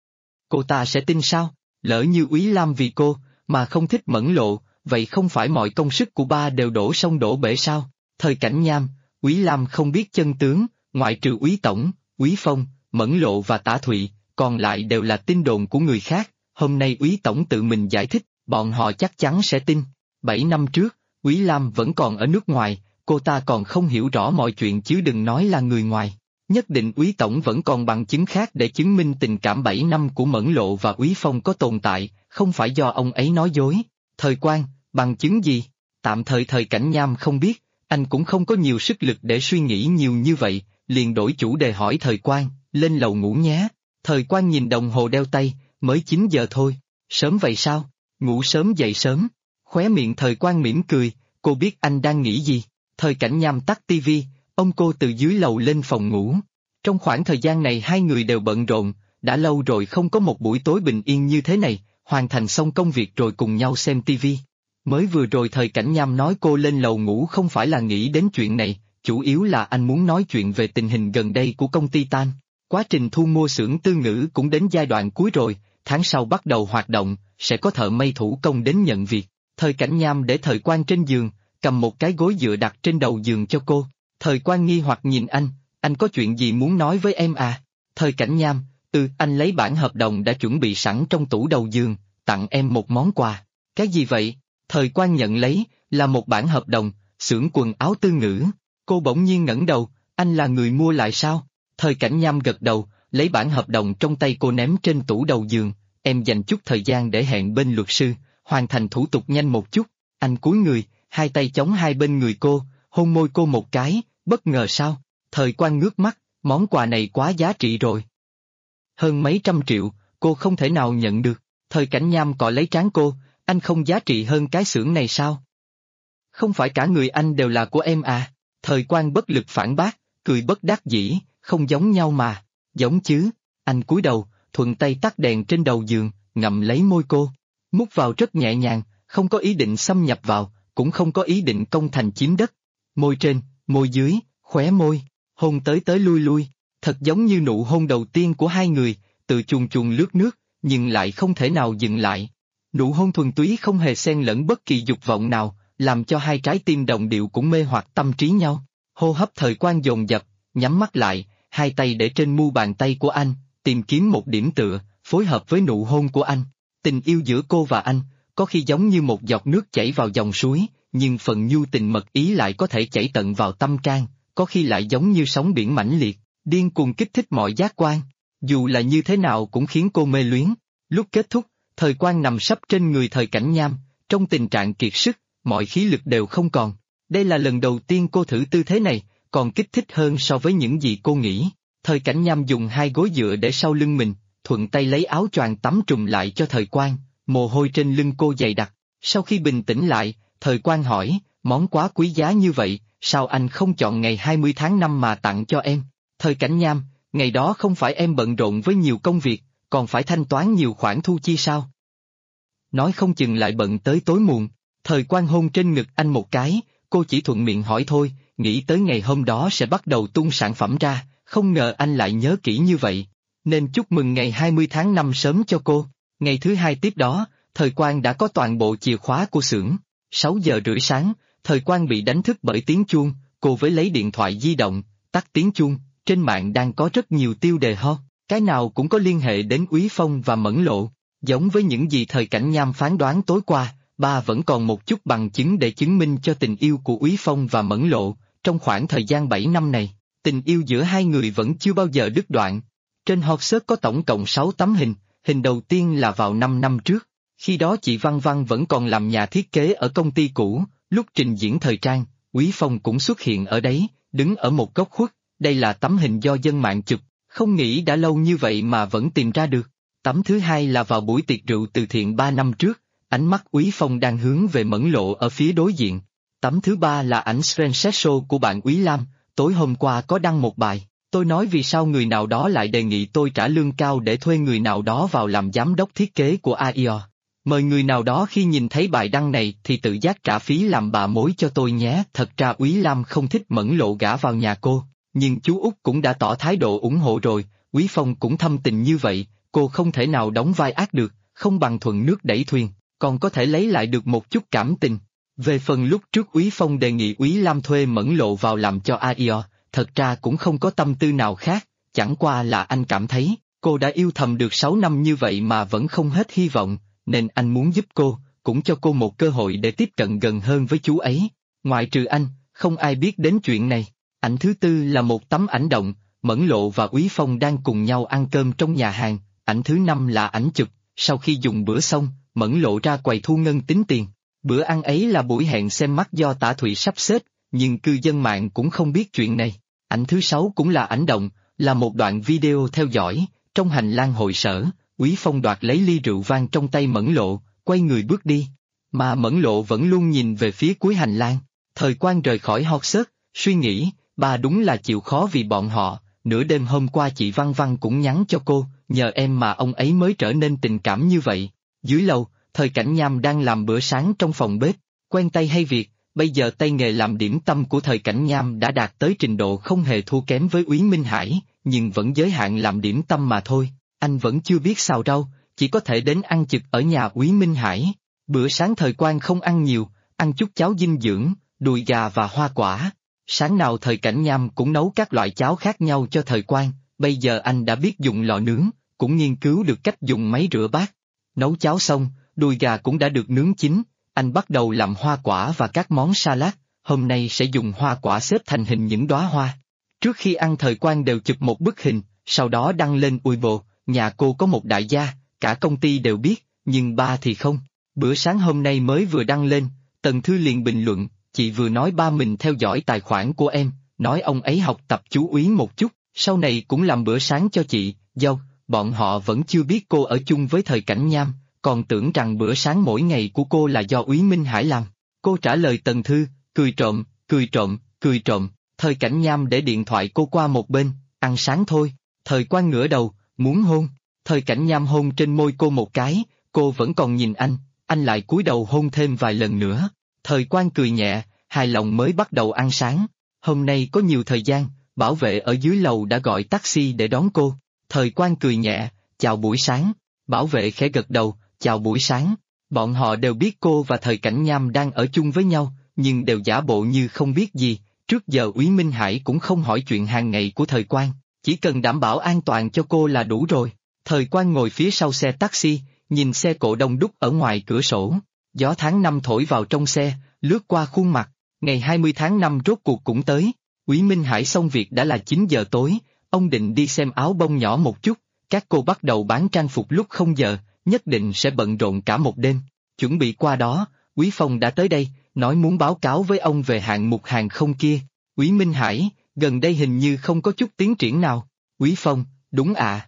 Cô ta sẽ tin sao? Lỡ như Úy Lam vì cô, mà không thích Mẫn Lộ, vậy không phải mọi công sức của ba đều đổ sông đổ bể sao? Thời Cảnh Nham, Úy Lam không biết chân tướng, ngoại trừ Úy Tổng, Úy Phong, Mẫn Lộ và Tả Thụy, còn lại đều là tin đồn của người khác, hôm nay Úy Tổng tự mình giải thích, bọn họ chắc chắn sẽ tin. 7 năm trước, Úy Lam vẫn còn ở nước ngoài, cô ta còn không hiểu rõ mọi chuyện chứ đừng nói là người ngoài. Nhất định Úy Tổng vẫn còn bằng chứng khác để chứng minh tình cảm 7 năm của Mẫn Lộ và Úy Phong có tồn tại, không phải do ông ấy nói dối. Thời Quan, bằng chứng gì? Tạm thời Thời Cảnh Nham không biết, anh cũng không có nhiều sức lực để suy nghĩ nhiều như vậy, liền đổi chủ đề hỏi Thời Quan, lên lầu ngủ nhé. Thời Quan nhìn đồng hồ đeo tay, mới 9 giờ thôi, sớm vậy sao? ngủ sớm dậy sớm. Khóe miệng Thời Quang mỉm cười, cô biết anh đang nghĩ gì. Thời Cảnh Nham tắt tivi, ông cô từ dưới lầu lên phòng ngủ. Trong khoảng thời gian này hai người đều bận rộn, đã lâu rồi không có một buổi tối bình yên như thế này, hoàn thành xong công việc rồi cùng nhau xem tivi. Mới vừa rồi Thời Cảnh Nham nói cô lên lầu ngủ không phải là nghĩ đến chuyện này, chủ yếu là anh muốn nói chuyện về tình hình gần đây của công ty Tan. Quá trình thu mua xưởng Tư Ngữ cũng đến giai đoạn cuối rồi, tháng sau bắt đầu hoạt động, sẽ có thợ may thủ công đến nhận việc. Thời Cảnh Nham để Thời Quang trên giường, cầm một cái gối dựa đặt trên đầu giường cho cô. Thời Quang nghi hoặc nhìn anh có chuyện gì muốn nói với em à? Thời Cảnh Nham, anh lấy bản hợp đồng đã chuẩn bị sẵn trong tủ đầu giường, tặng em một món quà. Cái gì vậy? Thời Quang nhận lấy, là một bản hợp đồng, xưởng quần áo Tư Ngữ. Cô bỗng nhiên ngẩng đầu, anh là người mua lại sao? Thời Cảnh Nham gật đầu, lấy bản hợp đồng trong tay cô ném trên tủ đầu giường, em dành chút thời gian để hẹn bên luật sư, hoàn thành thủ tục nhanh một chút. Anh cúi người, hai tay chống hai bên người cô, hôn môi cô một cái, bất ngờ sao? Thời Quang ngước mắt, món quà này quá giá trị rồi. Hơn mấy trăm triệu, cô không thể nào nhận được. Thời Cảnh Nham cọ lấy trán cô, anh không giá trị hơn cái xưởng này sao? Không phải cả người anh đều là của em à? Thời Quang bất lực phản bác, cười bất đắc dĩ, không giống nhau mà. Giống chứ. Anh cúi đầu, thuận tay tắt đèn trên đầu giường, ngậm lấy môi cô. Mút vào rất nhẹ nhàng, không có ý định xâm nhập vào, cũng không có ý định công thành chiếm đất. Môi trên, môi dưới, khóe môi, hôn tới lui lui, thật giống như nụ hôn đầu tiên của hai người, tự chuồn chuồn lướt nước, nhưng lại không thể nào dừng lại. Nụ hôn thuần túy không hề xen lẫn bất kỳ dục vọng nào, làm cho hai trái tim đồng điệu cũng mê hoặc tâm trí nhau. Hô hấp Thời Quang dồn dập, nhắm mắt lại, hai tay để trên mu bàn tay của anh, tìm kiếm một điểm tựa, phối hợp với nụ hôn của anh. Tình yêu giữa cô và anh, có khi giống như một giọt nước chảy vào dòng suối, nhưng phần nhu tình mật ý lại có thể chảy tận vào tâm can, có khi lại giống như sóng biển mãnh liệt, điên cuồng kích thích mọi giác quan. Dù là như thế nào cũng khiến cô mê luyến. Lúc kết thúc, Thời Quang nằm sấp trên người Thời Cảnh Nham, trong tình trạng kiệt sức, mọi khí lực đều không còn. Đây là lần đầu tiên cô thử tư thế này, còn kích thích hơn so với những gì cô nghĩ. Thời Cảnh Nham dùng hai gối dựa để sau lưng mình, thuận tay lấy áo choàng tắm trùm lại cho Thời Quang, mồ hôi trên lưng cô dày đặc. Sau khi bình tĩnh lại, Thời Quang hỏi, món quà quý giá như vậy, sao anh không chọn ngày 20 tháng 5 mà tặng cho em? Thời Cảnh Nham, ngày đó không phải em bận rộn với nhiều công việc, còn phải thanh toán nhiều khoản thu chi sao? Nói không chừng lại bận tới tối muộn. Thời Quang hôn trên ngực anh một cái, cô chỉ thuận miệng hỏi thôi, nghĩ tới ngày hôm đó sẽ bắt đầu tung sản phẩm ra, không ngờ anh lại nhớ kỹ như vậy. Nên chúc mừng ngày 20 tháng 5 sớm cho cô. Ngày thứ hai tiếp đó, Thời Quang đã có toàn bộ chìa khóa của xưởng. 6 giờ rưỡi sáng, Thời Quang bị đánh thức bởi tiếng chuông, cô với lấy điện thoại di động, tắt tiếng chuông, trên mạng đang có rất nhiều tiêu đề hot, cái nào cũng có liên hệ đến Úy Phong và Mẫn Lộ. Giống với những gì Thời Cảnh Nham phán đoán tối qua, ba vẫn còn một chút bằng chứng để chứng minh cho tình yêu của Úy Phong và Mẫn Lộ. Trong khoảng thời gian 7 năm này, tình yêu giữa hai người vẫn chưa bao giờ đứt đoạn. Trên hot search có tổng cộng 6 tấm hình, hình đầu tiên là vào 5 năm trước. Khi đó chị Văn Văn vẫn còn làm nhà thiết kế ở công ty cũ, lúc trình diễn thời trang, Úy Phong cũng xuất hiện ở đấy, đứng ở một góc khuất. Đây là tấm hình do dân mạng chụp, không nghĩ đã lâu như vậy mà vẫn tìm ra được. Tấm thứ hai là vào buổi tiệc rượu từ thiện 3 năm trước, ánh mắt Úy Phong đang hướng về Mẫn Lộ ở phía đối diện. Tấm thứ ba là ảnh screenshot của bạn Úy Lam, tối hôm qua có đăng một bài. Tôi nói vì sao người nào đó lại đề nghị tôi trả lương cao để thuê người nào đó vào làm giám đốc thiết kế của AIO. Mời người nào đó khi nhìn thấy bài đăng này thì tự giác trả phí làm bà mối cho tôi nhé. Thật ra Úy Lam không thích Mẫn Lộ gả vào nhà cô, nhưng chú Út cũng đã tỏ thái độ ủng hộ rồi, Úy Phong cũng thâm tình như vậy, cô không thể nào đóng vai ác được, không bằng thuận nước đẩy thuyền, còn có thể lấy lại được một chút cảm tình. Về phần lúc trước Úy Phong đề nghị Úy Lam thuê Mẫn Lộ vào làm cho AIO, thật ra cũng không có tâm tư nào khác, chẳng qua là anh cảm thấy, cô đã yêu thầm được 6 năm như vậy mà vẫn không hết hy vọng, nên anh muốn giúp cô, cũng cho cô một cơ hội để tiếp cận gần hơn với chú ấy. Ngoại trừ anh, không ai biết đến chuyện này. Ảnh thứ tư là một tấm ảnh động, Mẫn Lộ và Úy Phong đang cùng nhau ăn cơm trong nhà hàng. Ảnh thứ năm là ảnh chụp, sau khi dùng bữa xong, Mẫn Lộ ra quầy thu ngân tính tiền. Bữa ăn ấy là buổi hẹn xem mắt do Tả Thụy sắp xếp, nhưng cư dân mạng cũng không biết chuyện này. Ảnh thứ 6 cũng là ảnh động, là một đoạn video theo dõi, trong hành lang hội sở, Úy Phong đoạt lấy ly rượu vang trong tay Mẫn Lộ, quay người bước đi. Mà Mẫn Lộ vẫn luôn nhìn về phía cuối hành lang. Thời Quang rời khỏi Hogsett, suy nghĩ, bà đúng là chịu khó vì bọn họ, nửa đêm hôm qua chị Văn Văn cũng nhắn cho cô, nhờ em mà ông ấy mới trở nên tình cảm như vậy. Dưới lầu, Thời Cảnh Nham đang làm bữa sáng trong phòng bếp, quen tay hay việc, bây giờ tay nghề làm điểm tâm của Thời Cảnh Nham đã đạt tới trình độ không hề thua kém với Úy Minh Hải, nhưng vẫn giới hạn làm điểm tâm mà thôi, anh vẫn chưa biết xào rau, chỉ có thể đến ăn trực ở nhà Úy Minh Hải. Bữa sáng Thời Quang không ăn nhiều, ăn chút cháo dinh dưỡng, đùi gà và hoa quả. Sáng nào Thời Cảnh Nham cũng nấu các loại cháo khác nhau cho Thời Quang, bây giờ anh đã biết dùng lò nướng, cũng nghiên cứu được cách dùng máy rửa bát. Nấu cháo xong, đùi gà cũng đã được nướng chín, anh bắt đầu làm hoa quả và các món salad, hôm nay sẽ dùng hoa quả xếp thành hình những đóa hoa. Trước khi ăn Thời Quang đều chụp một bức hình, sau đó đăng lên Weibo, nhà cô có một đại gia, cả công ty đều biết, nhưng ba thì không. Bữa sáng hôm nay mới vừa đăng lên, Tần Thư liền bình luận, chị vừa nói ba mình theo dõi tài khoản của em, nói ông ấy học tập chú ý một chút, sau này cũng làm bữa sáng cho chị, dâu, bọn họ vẫn chưa biết cô ở chung với Thời Cảnh Nham, còn tưởng rằng bữa sáng mỗi ngày của cô là do Úy Minh Hải làm. Cô trả lời Tần Thư, cười trộm, cười trộm, cười trộm, Thời Cảnh Nham để điện thoại cô qua một bên, ăn sáng thôi. Thời Quang ngửa đầu, muốn hôn. Thời Cảnh Nham hôn trên môi cô một cái, cô vẫn còn nhìn anh lại cúi đầu hôn thêm vài lần nữa. Thời Quang cười nhẹ, hài lòng mới bắt đầu ăn sáng. Hôm nay có nhiều thời gian, bảo vệ ở dưới lầu đã gọi taxi để đón cô. Thời Quang cười nhẹ, chào buổi sáng. Bảo vệ khẽ gật đầu, chào buổi sáng. Bọn họ đều biết cô và Thời Cảnh Nham đang ở chung với nhau, nhưng đều giả bộ như không biết gì. Trước giờ Úy Minh Hải cũng không hỏi chuyện hàng ngày của Thời Quang, chỉ cần đảm bảo an toàn cho cô là đủ rồi. Thời Quang ngồi phía sau xe taxi, nhìn xe cộ đông đúc ở ngoài cửa sổ. Gió tháng 5 thổi vào trong xe, lướt qua khuôn mặt. Ngày 20 tháng 5 rốt cuộc cũng tới. Úy Minh Hải xong việc đã là 9 giờ tối, ông định đi xem áo bông nhỏ một chút. Các cô bắt đầu bán trang phục lúc 0 giờ, nhất định sẽ bận rộn cả một đêm. Chuẩn bị qua đó, Úy Phong đã tới đây, nói muốn báo cáo với ông về hạng mục hàng không kia. Úy Minh Hải, gần đây hình như không có chút tiến triển nào. Úy Phong, đúng ạ.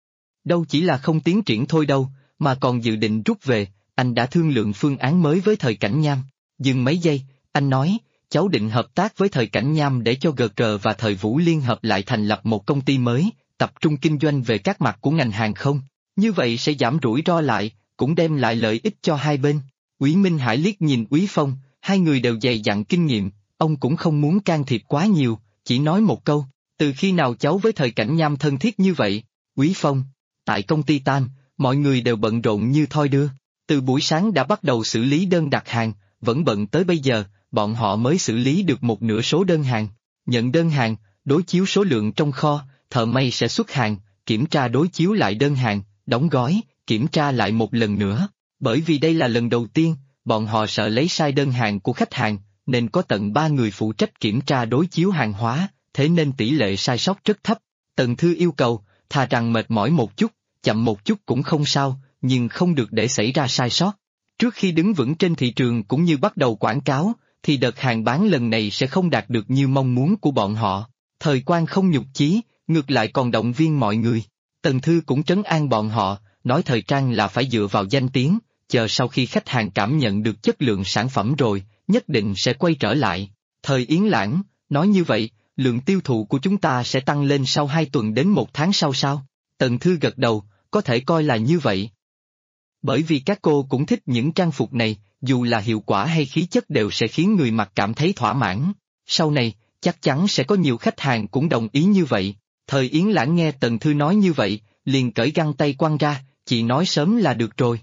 Đâu chỉ là không tiến triển thôi đâu, mà còn dự định rút về, anh đã thương lượng phương án mới với Thời Cảnh Nham. Dừng mấy giây, anh nói, cháu định hợp tác với Thời Cảnh Nham để cho GR và Thời Vũ liên hợp lại thành lập một công ty mới, tập trung kinh doanh về các mặt của ngành hàng không. Như vậy sẽ giảm rủi ro lại, cũng đem lại lợi ích cho hai bên. Úy Minh Hải liếc nhìn Úy Phong, hai người đều dày dặn kinh nghiệm, ông cũng không muốn can thiệp quá nhiều, chỉ nói một câu, từ khi nào cháu với Thời Cảnh Nham thân thiết như vậy? Úy Phong, tại công ty Tam, mọi người đều bận rộn như thoi đưa, từ buổi sáng đã bắt đầu xử lý đơn đặt hàng, vẫn bận tới bây giờ, bọn họ mới xử lý được một nửa số đơn hàng. Nhận đơn hàng, đối chiếu số lượng trong kho, thợ may sẽ xuất hàng, kiểm tra đối chiếu lại đơn hàng, đóng gói, kiểm tra lại một lần nữa. Bởi vì đây là lần đầu tiên, bọn họ sợ lấy sai đơn hàng của khách hàng, nên có tận 3 người phụ trách kiểm tra đối chiếu hàng hóa, thế nên tỷ lệ sai sót rất thấp. Tần Thư yêu cầu, thà rằng mệt mỏi một chút, chậm một chút cũng không sao, nhưng không được để xảy ra sai sót. Trước khi đứng vững trên thị trường cũng như bắt đầu quảng cáo, thì đợt hàng bán lần này sẽ không đạt được như mong muốn của bọn họ. Thời Quang không nhục chí, ngược lại còn động viên mọi người. Tần Thư cũng trấn an bọn họ, nói thời trang là phải dựa vào danh tiếng, chờ sau khi khách hàng cảm nhận được chất lượng sản phẩm rồi, nhất định sẽ quay trở lại. Thời Yến Lãng, nói như vậy, lượng tiêu thụ của chúng ta sẽ tăng lên sau 2 tuần đến 1 tháng sau sao? Tần Thư gật đầu, có thể coi là như vậy. Bởi vì các cô cũng thích những trang phục này, dù là hiệu quả hay khí chất đều sẽ khiến người mặc cảm thấy thỏa mãn. Sau này, chắc chắn sẽ có nhiều khách hàng cũng đồng ý như vậy. Thời Yến Lãng nghe Tần Thư nói như vậy, liền cởi găng tay quăng ra, chị nói sớm là được rồi.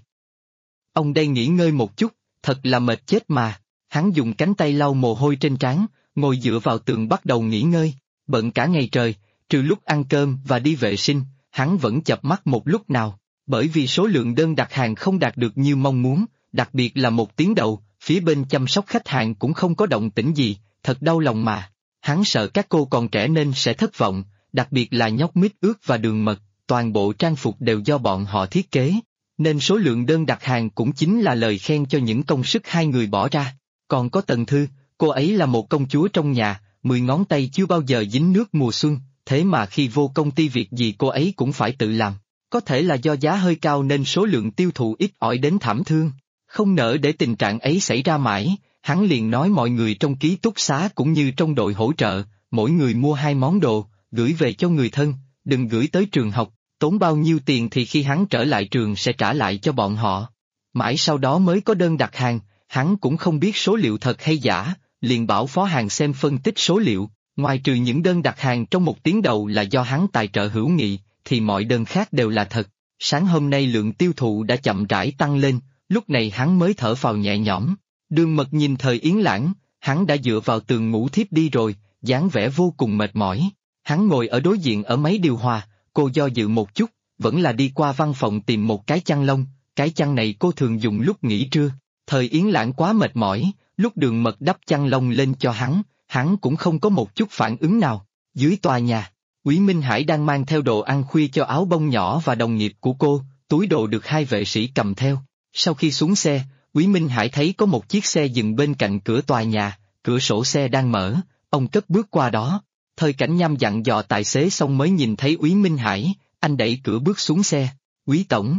Ông đây nghỉ ngơi một chút, thật là mệt chết mà. Hắn dùng cánh tay lau mồ hôi trên trán, ngồi dựa vào tường bắt đầu nghỉ ngơi, bận cả ngày trời, trừ lúc ăn cơm và đi vệ sinh, hắn vẫn chợp mắt một lúc nào. Bởi vì số lượng đơn đặt hàng không đạt được như mong muốn, đặc biệt là 1 tiếng đầu, phía bên chăm sóc khách hàng cũng không có động tĩnh gì, thật đau lòng mà. Hắn sợ các cô còn trẻ nên sẽ thất vọng, đặc biệt là nhóc mít ướt và đường mật, toàn bộ trang phục đều do bọn họ thiết kế, nên số lượng đơn đặt hàng cũng chính là lời khen cho những công sức hai người bỏ ra. Còn có Tần Thư, cô ấy là một công chúa trong nhà, 10 ngón tay chưa bao giờ dính nước mùa xuân, thế mà khi vô công ty việc gì cô ấy cũng phải tự làm. Có thể là do giá hơi cao nên số lượng tiêu thụ ít ỏi đến thảm thương. Không nỡ để tình trạng ấy xảy ra mãi, hắn liền nói mọi người trong ký túc xá cũng như trong đội hỗ trợ, mỗi người mua 2 món đồ, gửi về cho người thân, đừng gửi tới trường học, tốn bao nhiêu tiền thì khi hắn trở lại trường sẽ trả lại cho bọn họ. Mãi sau đó mới có đơn đặt hàng, hắn cũng không biết số liệu thật hay giả, liền bảo phó hàng xem phân tích số liệu, ngoài trừ những đơn đặt hàng trong 1 tiếng đầu là do hắn tài trợ hữu nghị, thì mọi đơn khác đều là thật. Sáng hôm nay lượng tiêu thụ đã chậm rãi tăng lên, lúc này hắn mới thở phào nhẹ nhõm. Đường Mật nhìn Thời Yến Lãng, hắn đã dựa vào tường ngủ thiếp đi rồi, dáng vẻ vô cùng mệt mỏi. Hắn ngồi ở đối diện ở máy điều hòa, cô do dự một chút, vẫn là đi qua văn phòng tìm một cái chăn lông, cái chăn này cô thường dùng lúc nghỉ trưa. Thời Yến Lãng quá mệt mỏi, lúc Đường Mật đắp chăn lông lên cho hắn cũng không có một chút phản ứng nào. Dưới tòa nhà, Úy Minh Hải đang mang theo đồ ăn khuya cho Áo Bông Nhỏ và đồng nghiệp của cô, túi đồ được 2 vệ sĩ cầm theo. Sau khi xuống xe, Úy Minh Hải thấy có một chiếc xe dừng bên cạnh cửa tòa nhà, cửa sổ xe đang mở, ông cất bước qua đó. Thời Cảnh Nham dặn dò tài xế xong mới nhìn thấy Úy Minh Hải, anh đẩy cửa bước xuống xe. Úy tổng,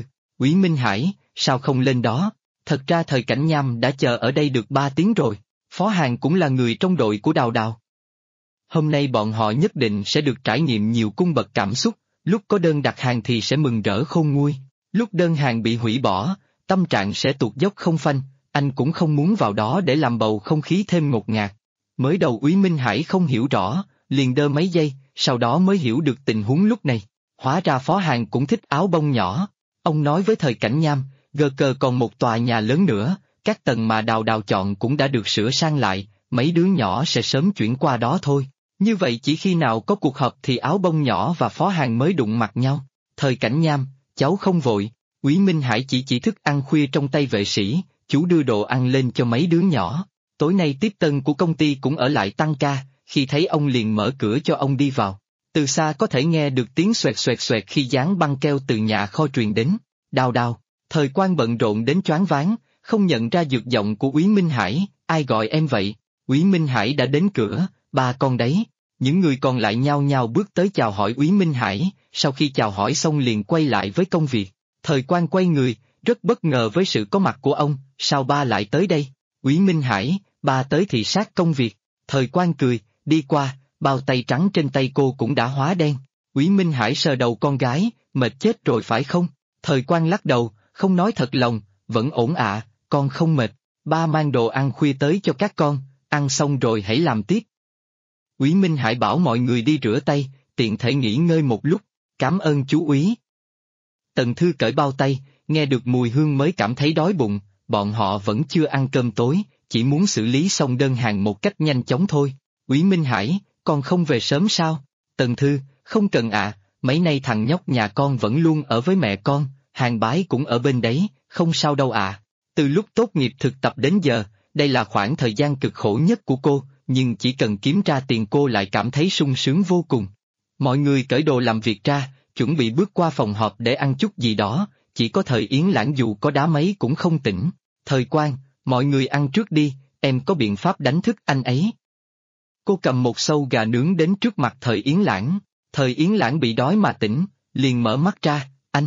Úy Minh Hải, sao không lên đó? Thật ra Thời Cảnh Nham đã chờ ở đây được 3 tiếng rồi, phó hàng cũng là người trong đội của Đào Đào. Hôm nay bọn họ nhất định sẽ được trải nghiệm nhiều cung bậc cảm xúc, lúc có đơn đặt hàng thì sẽ mừng rỡ khôn nguôi, lúc đơn hàng bị hủy bỏ, tâm trạng sẽ tụt dốc không phanh, anh cũng không muốn vào đó để làm bầu không khí thêm ngột ngạt. Mới đầu Úy Minh Hải không hiểu rõ, liền đơ mấy giây, sau đó mới hiểu được tình huống lúc này. Hóa ra phó hàng cũng thích Áo Bông Nhỏ. Ông nói với Thời Cảnh Nham, gờ cờ còn một tòa nhà lớn nữa, các tầng mà Đào Đào chọn cũng đã được sửa sang lại, mấy đứa nhỏ sẽ sớm chuyển qua đó thôi. Như vậy chỉ khi nào có cuộc họp thì Áo Bông Nhỏ và phó hàng mới đụng mặt nhau. Thời Cảnh Nham, cháu không vội. Úy Minh Hải chỉ thức ăn khuya trong tay vệ sĩ, chú đưa đồ ăn lên cho mấy đứa nhỏ. Tối nay tiếp tân của công ty cũng ở lại tăng ca, khi thấy ông liền mở cửa cho ông đi vào. Từ xa có thể nghe được tiếng xoẹt xoẹt xoẹt khi dán băng keo từ nhà kho truyền đến. Đào Đào, Thời Quang bận rộn đến choáng váng, không nhận ra dược giọng của Úy Minh Hải, ai gọi em vậy? Úy Minh Hải đã đến cửa, ba con đấy. Những người còn lại nhao nhao bước tới chào hỏi Úy Minh Hải, sau khi chào hỏi xong liền quay lại với công việc. Thời Quang quay người, rất bất ngờ với sự có mặt của ông, sao ba lại tới đây? Úy Minh Hải, ba tới thị sát công việc. Thời Quang cười, đi qua, bao tay trắng trên tay cô cũng đã hóa đen. Úy Minh Hải sờ đầu con gái, mệt chết rồi phải không? Thời Quang lắc đầu, không nói thật lòng, vẫn ổn ạ, con không mệt, ba mang đồ ăn khuya tới cho các con, ăn xong rồi hãy làm tiếp. Úy Minh Hải bảo mọi người đi rửa tay, tiện thể nghỉ ngơi một lúc, cảm ơn chú Úy. Tần Thư cởi bao tay, nghe được mùi hương mới cảm thấy đói bụng, bọn họ vẫn chưa ăn cơm tối, chỉ muốn xử lý xong đơn hàng một cách nhanh chóng thôi. Úy Minh Hải, con không về sớm sao? Tần Thư, không cần ạ, mấy nay thằng nhóc nhà con vẫn luôn ở với mẹ con, Hàng Bái cũng ở bên đấy, không sao đâu ạ. Từ lúc tốt nghiệp thực tập đến giờ, đây là khoảng thời gian cực khổ nhất của cô, nhưng chỉ cần kiếm ra tiền cô lại cảm thấy sung sướng vô cùng. Mọi người cởi đồ làm việc ra, chuẩn bị bước qua phòng họp để ăn chút gì đó, chỉ có Thời Yến Lãng dù có đá mấy cũng không tỉnh. Thời Quang, mọi người ăn trước đi, em có biện pháp đánh thức anh ấy. Cô cầm một sâu gà nướng đến trước mặt Thời Yến Lãng. Thời Yến Lãng bị đói mà tỉnh, liền mở mắt ra, anh.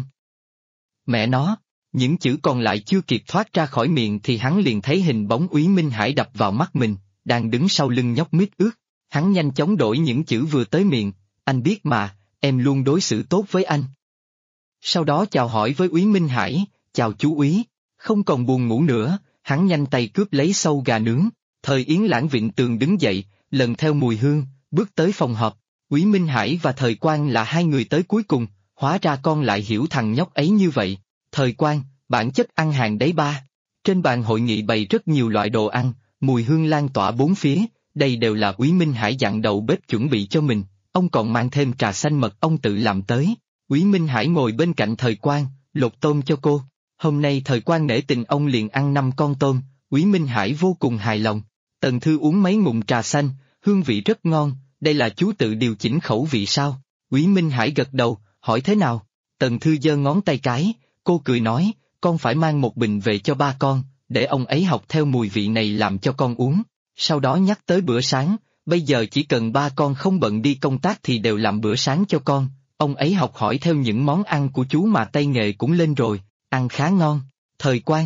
Mẹ nó, những chữ còn lại chưa kịp thoát ra khỏi miệng thì hắn liền thấy hình bóng Úy Minh Hải đập vào mắt mình, đang đứng sau lưng nhóc mít ướt. Hắn nhanh chóng đổi những chữ vừa tới miệng, anh biết mà, em luôn đối xử tốt với anh. Sau đó chào hỏi với Úy Minh Hải, chào chú Úy, không còn buồn ngủ nữa, hắn nhanh tay cướp lấy sâu gà nướng. Thời Yến Lãng vịn tường đứng dậy, lần theo mùi hương, bước tới phòng họp. Úy Minh Hải và Thời Quang là 2 người tới cuối cùng, hóa ra con lại hiểu thằng nhóc ấy như vậy. Thời Quang, bản chất ăn hàng đấy ba. Trên bàn hội nghị bày rất nhiều loại đồ ăn, mùi hương lan tỏa bốn phía, đây đều là Úy Minh Hải dặn đầu bếp chuẩn bị cho mình, ông còn mang thêm trà xanh mật ông tự làm tới. Úy Minh Hải ngồi bên cạnh Thời Quang, lột tôm cho cô. Hôm nay Thời Quang nể tình ông liền ăn 5 con tôm, Úy Minh Hải vô cùng hài lòng. Tần Thư uống mấy ngụm trà xanh, hương vị rất ngon, đây là chú tự điều chỉnh khẩu vị sao? Úy Minh Hải gật đầu, hỏi thế nào? Tần Thư giơ ngón tay cái, cô cười nói, con phải mang một bình về cho ba con, để ông ấy học theo mùi vị này làm cho con uống. Sau đó nhắc tới bữa sáng, bây giờ chỉ cần ba con không bận đi công tác thì đều làm bữa sáng cho con, ông ấy học hỏi theo những món ăn của chú mà tay nghề cũng lên rồi, ăn khá ngon. Thời Quang.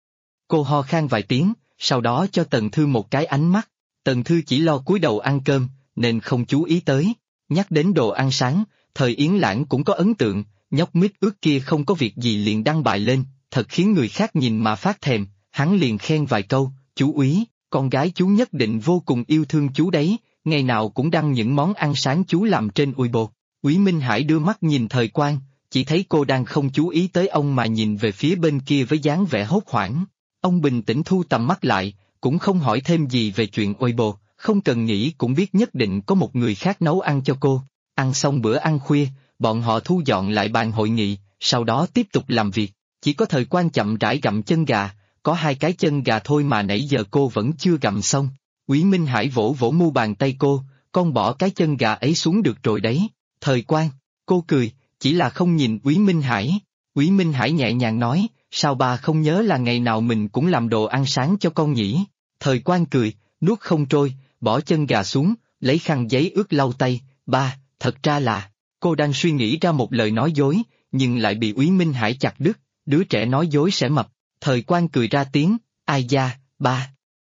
Cô ho khan vài tiếng, sau đó cho Tần Thư một cái ánh mắt. Tần Thư chỉ lo cúi đầu ăn cơm, nên không chú ý tới. Nhắc đến đồ ăn sáng, Thời Yến Lãng cũng có ấn tượng, nhóc mít ướt kia không có việc gì liền đăng bài lên, thật khiến người khác nhìn mà phát thèm. Hắn liền khen vài câu, chú úy, con gái chú nhất định vô cùng yêu thương chú đấy, ngày nào cũng đăng những món ăn sáng chú làm trên Weibo. Úy Minh Hải đưa mắt nhìn Thời Quang, chỉ thấy cô đang không chú ý tới ông mà nhìn về phía bên kia với dáng vẻ hốt hoảng. Ông bình tĩnh thu tầm mắt lại, cũng không hỏi thêm gì về chuyện Weibo, không cần nghĩ cũng biết nhất định có một người khác nấu ăn cho cô. Ăn xong bữa ăn khuya, bọn họ thu dọn lại bàn hội nghị, sau đó tiếp tục làm việc. Chỉ có Thời Quang chậm rãi gặm chân gà, có 2 cái chân gà thôi mà nãy giờ cô vẫn chưa gặm xong. Úy Minh Hải vỗ vỗ mu bàn tay cô, con bỏ cái chân gà ấy xuống được rồi đấy. Thời Quang, cô cười, chỉ là không nhìn Úy Minh Hải. Úy Minh Hải nhẹ nhàng nói, sao ba không nhớ là ngày nào mình cũng làm đồ ăn sáng cho con nhỉ? Thời Quang cười, nuốt không trôi, bỏ chân gà xuống, lấy khăn giấy ướt lau tay, ba, thật ra là, cô đang suy nghĩ ra một lời nói dối, nhưng lại bị Úy Minh Hải chặt đứt, đứa trẻ nói dối sẽ mập. Thời Quang cười ra tiếng, ai da, ba.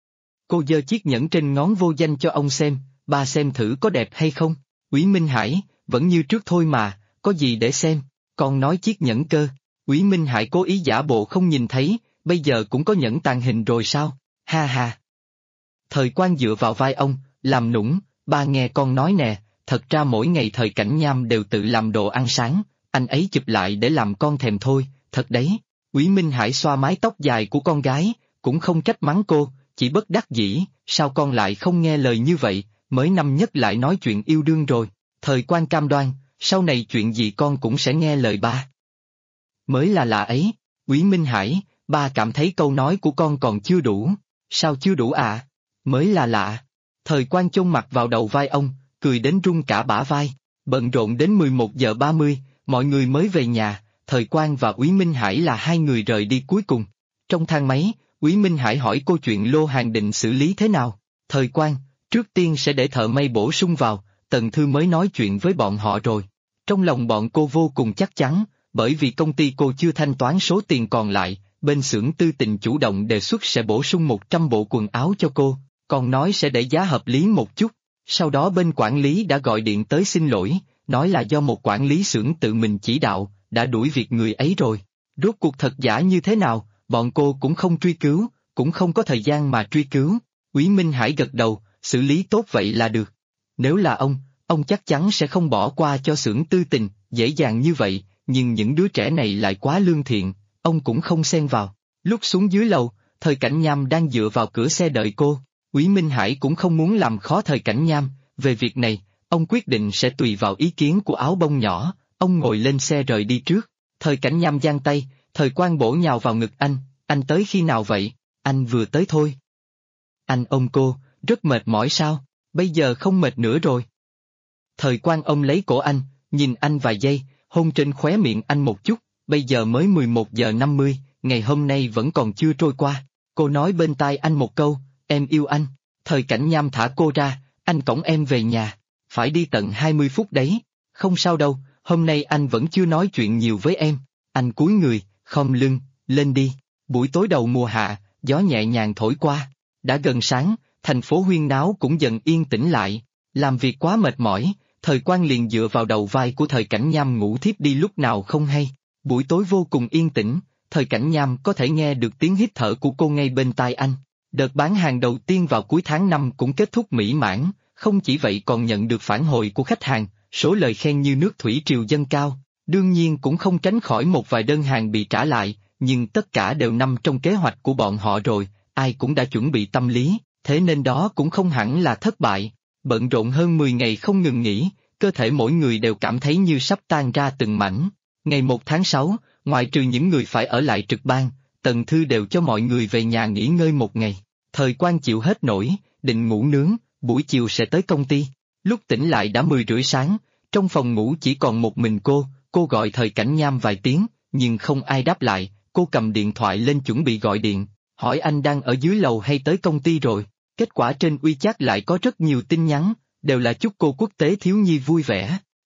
Cô giơ chiếc nhẫn trên ngón vô danh cho ông xem, ba xem thử có đẹp hay không. Úy Minh Hải, vẫn như trước thôi mà, có gì để xem, con nói chiếc nhẫn cơ. Úy Minh Hải cố ý giả bộ không nhìn thấy, bây giờ cũng có nhẫn tàng hình rồi sao, ha ha. Thời Quang dựa vào vai ông, làm nũng, ba nghe con nói nè, thật ra mỗi ngày Thời Cảnh Nham đều tự làm đồ ăn sáng, anh ấy chụp lại để làm con thèm thôi, thật đấy. Úy Minh Hải xoa mái tóc dài của con gái, cũng không trách mắng cô, chỉ bất đắc dĩ, sao con lại không nghe lời như vậy, mới năm nhất lại nói chuyện yêu đương rồi. Thời Quang cam đoan, sau này chuyện gì con cũng sẽ nghe lời ba. Mới là lạ ấy, Úy Minh Hải, ba cảm thấy câu nói của con còn chưa đủ. Sao chưa đủ à? Mới là lạ. Thời Quang chôn mặt vào đầu vai ông, cười đến run cả bả vai. Bận rộn đến 11 giờ 30, mọi người mới về nhà. Thời Quang và Úy Minh Hải là 2 người rời đi cuối cùng. Trong thang máy, Úy Minh Hải hỏi cô chuyện lô hàng định xử lý thế nào. Thời Quang, trước tiên sẽ để thợ may bổ sung vào, Tần Thư mới nói chuyện với bọn họ rồi. Trong lòng bọn cô vô cùng chắc chắn, bởi vì công ty cô chưa thanh toán số tiền còn lại, bên xưởng Tư Tình chủ động đề xuất sẽ bổ sung 100 bộ quần áo cho cô, còn nói sẽ để giá hợp lý một chút. Sau đó bên quản lý đã gọi điện tới xin lỗi, nói là do một quản lý xưởng tự mình chỉ đạo, đã đuổi việc người ấy rồi. Rốt cuộc thật giả như thế nào, bọn cô cũng không truy cứu, cũng không có thời gian mà truy cứu. Úy Minh Hải gật đầu, xử lý tốt vậy là được. Nếu là ông chắc chắn sẽ không bỏ qua cho xưởng Tư Tình, dễ dàng như vậy, nhưng những đứa trẻ này lại quá lương thiện, ông cũng không xen vào. Lúc xuống dưới lầu, Thời Cảnh Nham đang dựa vào cửa xe đợi cô. Úy Minh Hải cũng không muốn làm khó Thời Cảnh Nham, về việc này, ông quyết định sẽ tùy vào ý kiến của áo bông nhỏ, ông ngồi lên xe rời đi trước. Thời Cảnh Nham giang tay, Thời Quang bổ nhào vào ngực anh tới khi nào vậy? Anh vừa tới thôi. Anh ôm cô, rất mệt mỏi sao? Bây giờ không mệt nữa rồi. Thời Quang ôm lấy cổ anh, nhìn anh vài giây, hôn trên khóe miệng anh một chút, bây giờ mới 11 giờ 50, ngày hôm nay vẫn còn chưa trôi qua. Cô nói bên tai anh một câu, em yêu anh. Thời Cảnh Nham thả cô ra, anh cõng em về nhà. Phải đi tận 20 phút đấy. Không sao đâu, hôm nay anh vẫn chưa nói chuyện nhiều với em. Anh cúi người, khom lưng, lên đi. Buổi tối đầu mùa hạ, gió nhẹ nhàng thổi qua. Đã gần sáng, thành phố huyên náo cũng dần yên tĩnh lại. Làm việc quá mệt mỏi, Thời Quang liền dựa vào đầu vai của Thời Cảnh Nham ngủ thiếp đi lúc nào không hay. Buổi tối vô cùng yên tĩnh, Thời Cảnh Nham có thể nghe được tiếng hít thở của cô ngay bên tai anh. Đợt bán hàng đầu tiên vào cuối tháng 5 cũng kết thúc mỹ mãn, không chỉ vậy còn nhận được phản hồi của khách hàng, số lời khen như nước thủy triều dâng cao. Đương nhiên cũng không tránh khỏi một vài đơn hàng bị trả lại, nhưng tất cả đều nằm trong kế hoạch của bọn họ rồi, ai cũng đã chuẩn bị tâm lý, thế nên đó cũng không hẳn là thất bại. Bận rộn hơn 10 ngày không ngừng nghỉ, cơ thể mỗi người đều cảm thấy như sắp tan ra từng mảnh. Ngày 1 tháng 6, ngoại trừ những người phải ở lại trực ban, Tần Thư đều cho mọi người về nhà nghỉ ngơi một ngày. Thời Quang chịu hết nổi, định ngủ nướng, buổi chiều sẽ tới công ty. Lúc tỉnh lại đã 10 rưỡi sáng, trong phòng ngủ chỉ còn một mình cô gọi Thời Cảnh Nham vài tiếng, nhưng không ai đáp lại, cô cầm điện thoại lên chuẩn bị gọi điện, hỏi anh đang ở dưới lầu hay tới công ty rồi. Kết quả trên WeChat lại có rất nhiều tin nhắn, đều là chúc cô quốc tế thiếu nhi vui vẻ.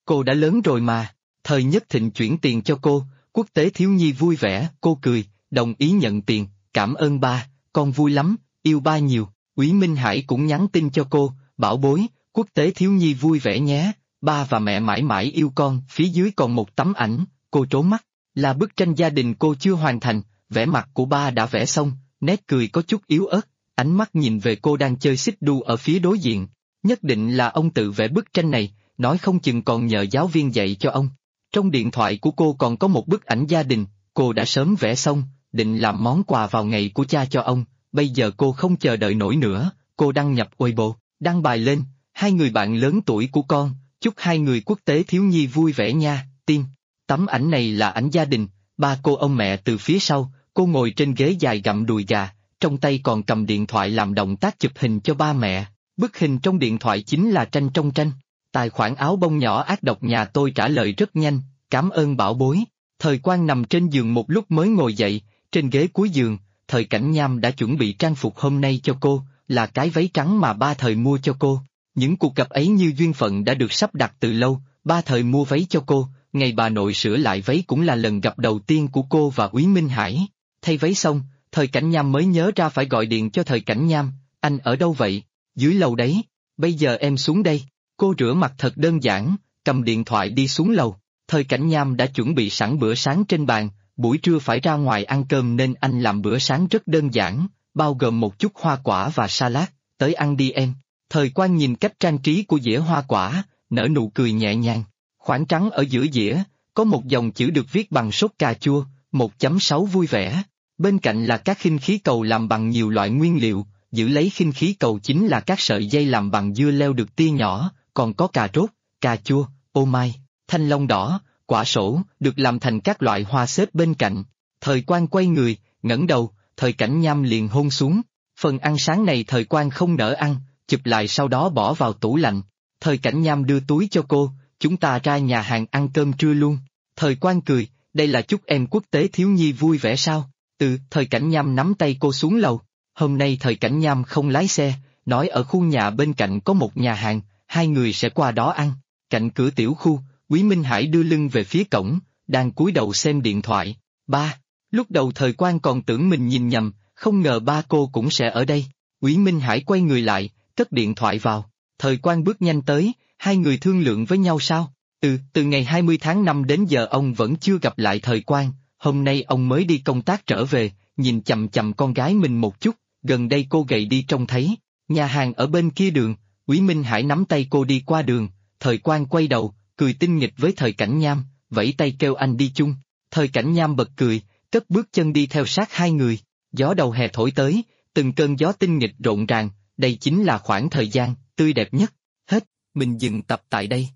Cô đã lớn rồi mà, thời Nhất Thịnh chuyển tiền cho cô, Quốc tế thiếu nhi vui vẻ, cô cười, đồng ý nhận tiền, cảm ơn ba, con vui lắm, yêu ba nhiều. Úy Minh Hải cũng nhắn tin cho cô, bảo bối, Quốc tế thiếu nhi vui vẻ nhé, ba và mẹ mãi mãi yêu con, phía dưới còn một tấm ảnh, cô trố mắt, là bức tranh gia đình cô chưa hoàn thành, vẻ mặt của ba đã vẽ xong, nét cười có chút yếu ớt, ánh mắt nhìn về cô đang chơi xích đu ở phía đối diện, nhất định là ông tự vẽ bức tranh này, nói không chừng còn nhờ giáo viên dạy cho ông. Trong điện thoại của cô còn có một bức ảnh gia đình, cô đã sớm vẽ xong, định làm món quà vào ngày của cha cho ông, bây giờ cô không chờ đợi nổi nữa, cô đăng nhập Weibo, đăng bài lên, hai người bạn lớn tuổi của con, chúc hai người quốc tế thiếu nhi vui vẻ nha, tim. Tấm ảnh này là ảnh gia đình, ba cô ông mẹ từ phía sau, cô ngồi trên ghế dài gặm đùi gà, trong tay còn cầm điện thoại làm động tác chụp hình cho ba mẹ, bức hình trong điện thoại chính là tranh trong tranh. Tài khoản áo bông nhỏ ác độc nhà tôi trả lời rất nhanh, cảm ơn bảo bối. Thời Quang nằm trên giường một lúc mới ngồi dậy, trên ghế cuối giường, Thời Cảnh Nham đã chuẩn bị trang phục hôm nay cho cô, là cái váy trắng mà ba Thời mua cho cô. Những cuộc gặp ấy như duyên phận đã được sắp đặt từ lâu, ba Thời mua váy cho cô, ngày bà nội sửa lại váy cũng là lần gặp đầu tiên của cô và Úy Minh Hải. Thay váy xong, Thời Cảnh Nham mới nhớ ra phải gọi điện cho Thời Cảnh Nham, anh ở đâu vậy? Dưới lầu đấy, bây giờ em xuống đây. Cô rửa mặt thật đơn giản, cầm điện thoại đi xuống lầu. Thời Cảnh Nham đã chuẩn bị sẵn bữa sáng trên bàn, buổi trưa phải ra ngoài ăn cơm nên anh làm bữa sáng rất đơn giản, bao gồm một chút hoa quả và salad, tới ăn đi em. Thời Quang nhìn cách trang trí của dĩa hoa quả, nở nụ cười nhẹ nhàng. Khoảng trắng ở giữa dĩa, có một dòng chữ được viết bằng sốt cà chua, 1.6 vui vẻ. Bên cạnh là các khinh khí cầu làm bằng nhiều loại nguyên liệu, giữ lấy khinh khí cầu chính là các sợi dây làm bằng dưa leo được tia nhỏ, còn có cà rốt, cà chua, ô mai, thanh long đỏ, quả sổ, được làm thành các loại hoa xếp bên cạnh. Thời Quang quay người, ngẩng đầu, Thời Cảnh Nham liền hôn xuống. Phần ăn sáng này Thời Quang không nỡ ăn, chụp lại sau đó bỏ vào tủ lạnh. Thời Cảnh Nham đưa túi cho cô, chúng ta ra nhà hàng ăn cơm trưa luôn. Thời Quang cười, đây là chúc em quốc tế thiếu nhi vui vẻ sao? Thời Cảnh Nham nắm tay cô xuống lầu. Hôm nay Thời Cảnh Nham không lái xe, nói ở khu nhà bên cạnh có một nhà hàng, hai người sẽ qua đó ăn. Cạnh cửa tiểu khu, Úy Minh Hải đưa lưng về phía cổng, đang cúi đầu xem điện thoại. Ba, lúc đầu Thời Quang còn tưởng mình nhìn nhầm, không ngờ ba cô cũng sẽ ở đây. Úy Minh Hải quay người lại, cất điện thoại vào. Thời Quang bước nhanh tới, hai người thương lượng với nhau sao? Từ ngày 20 tháng 5 đến giờ ông vẫn chưa gặp lại Thời Quang, hôm nay ông mới đi công tác trở về, nhìn chằm chằm con gái mình một chút, gần đây cô gầy đi trông thấy. Nhà hàng ở bên kia đường, Úy Minh Hải nắm tay cô đi qua đường, Thời Quang quay đầu, cười tinh nghịch với Thời Cảnh Nham, vẫy tay kêu anh đi chung. Thời Cảnh Nham bật cười, cất bước chân đi theo sát hai người. Gió đầu hè thổi tới, từng cơn gió tinh nghịch rộn ràng, đây chính là khoảng thời gian tươi đẹp nhất. Hết, mình dừng tập tại đây.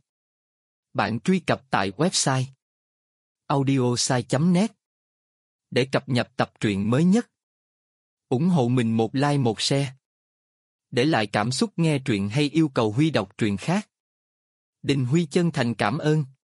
Bạn truy cập tại website audiosai.net để cập nhật tập truyện mới nhất. Ủng hộ mình một like một share. Để lại cảm xúc nghe truyện hay yêu cầu Huy đọc truyện khác. Đình Huy chân thành cảm ơn.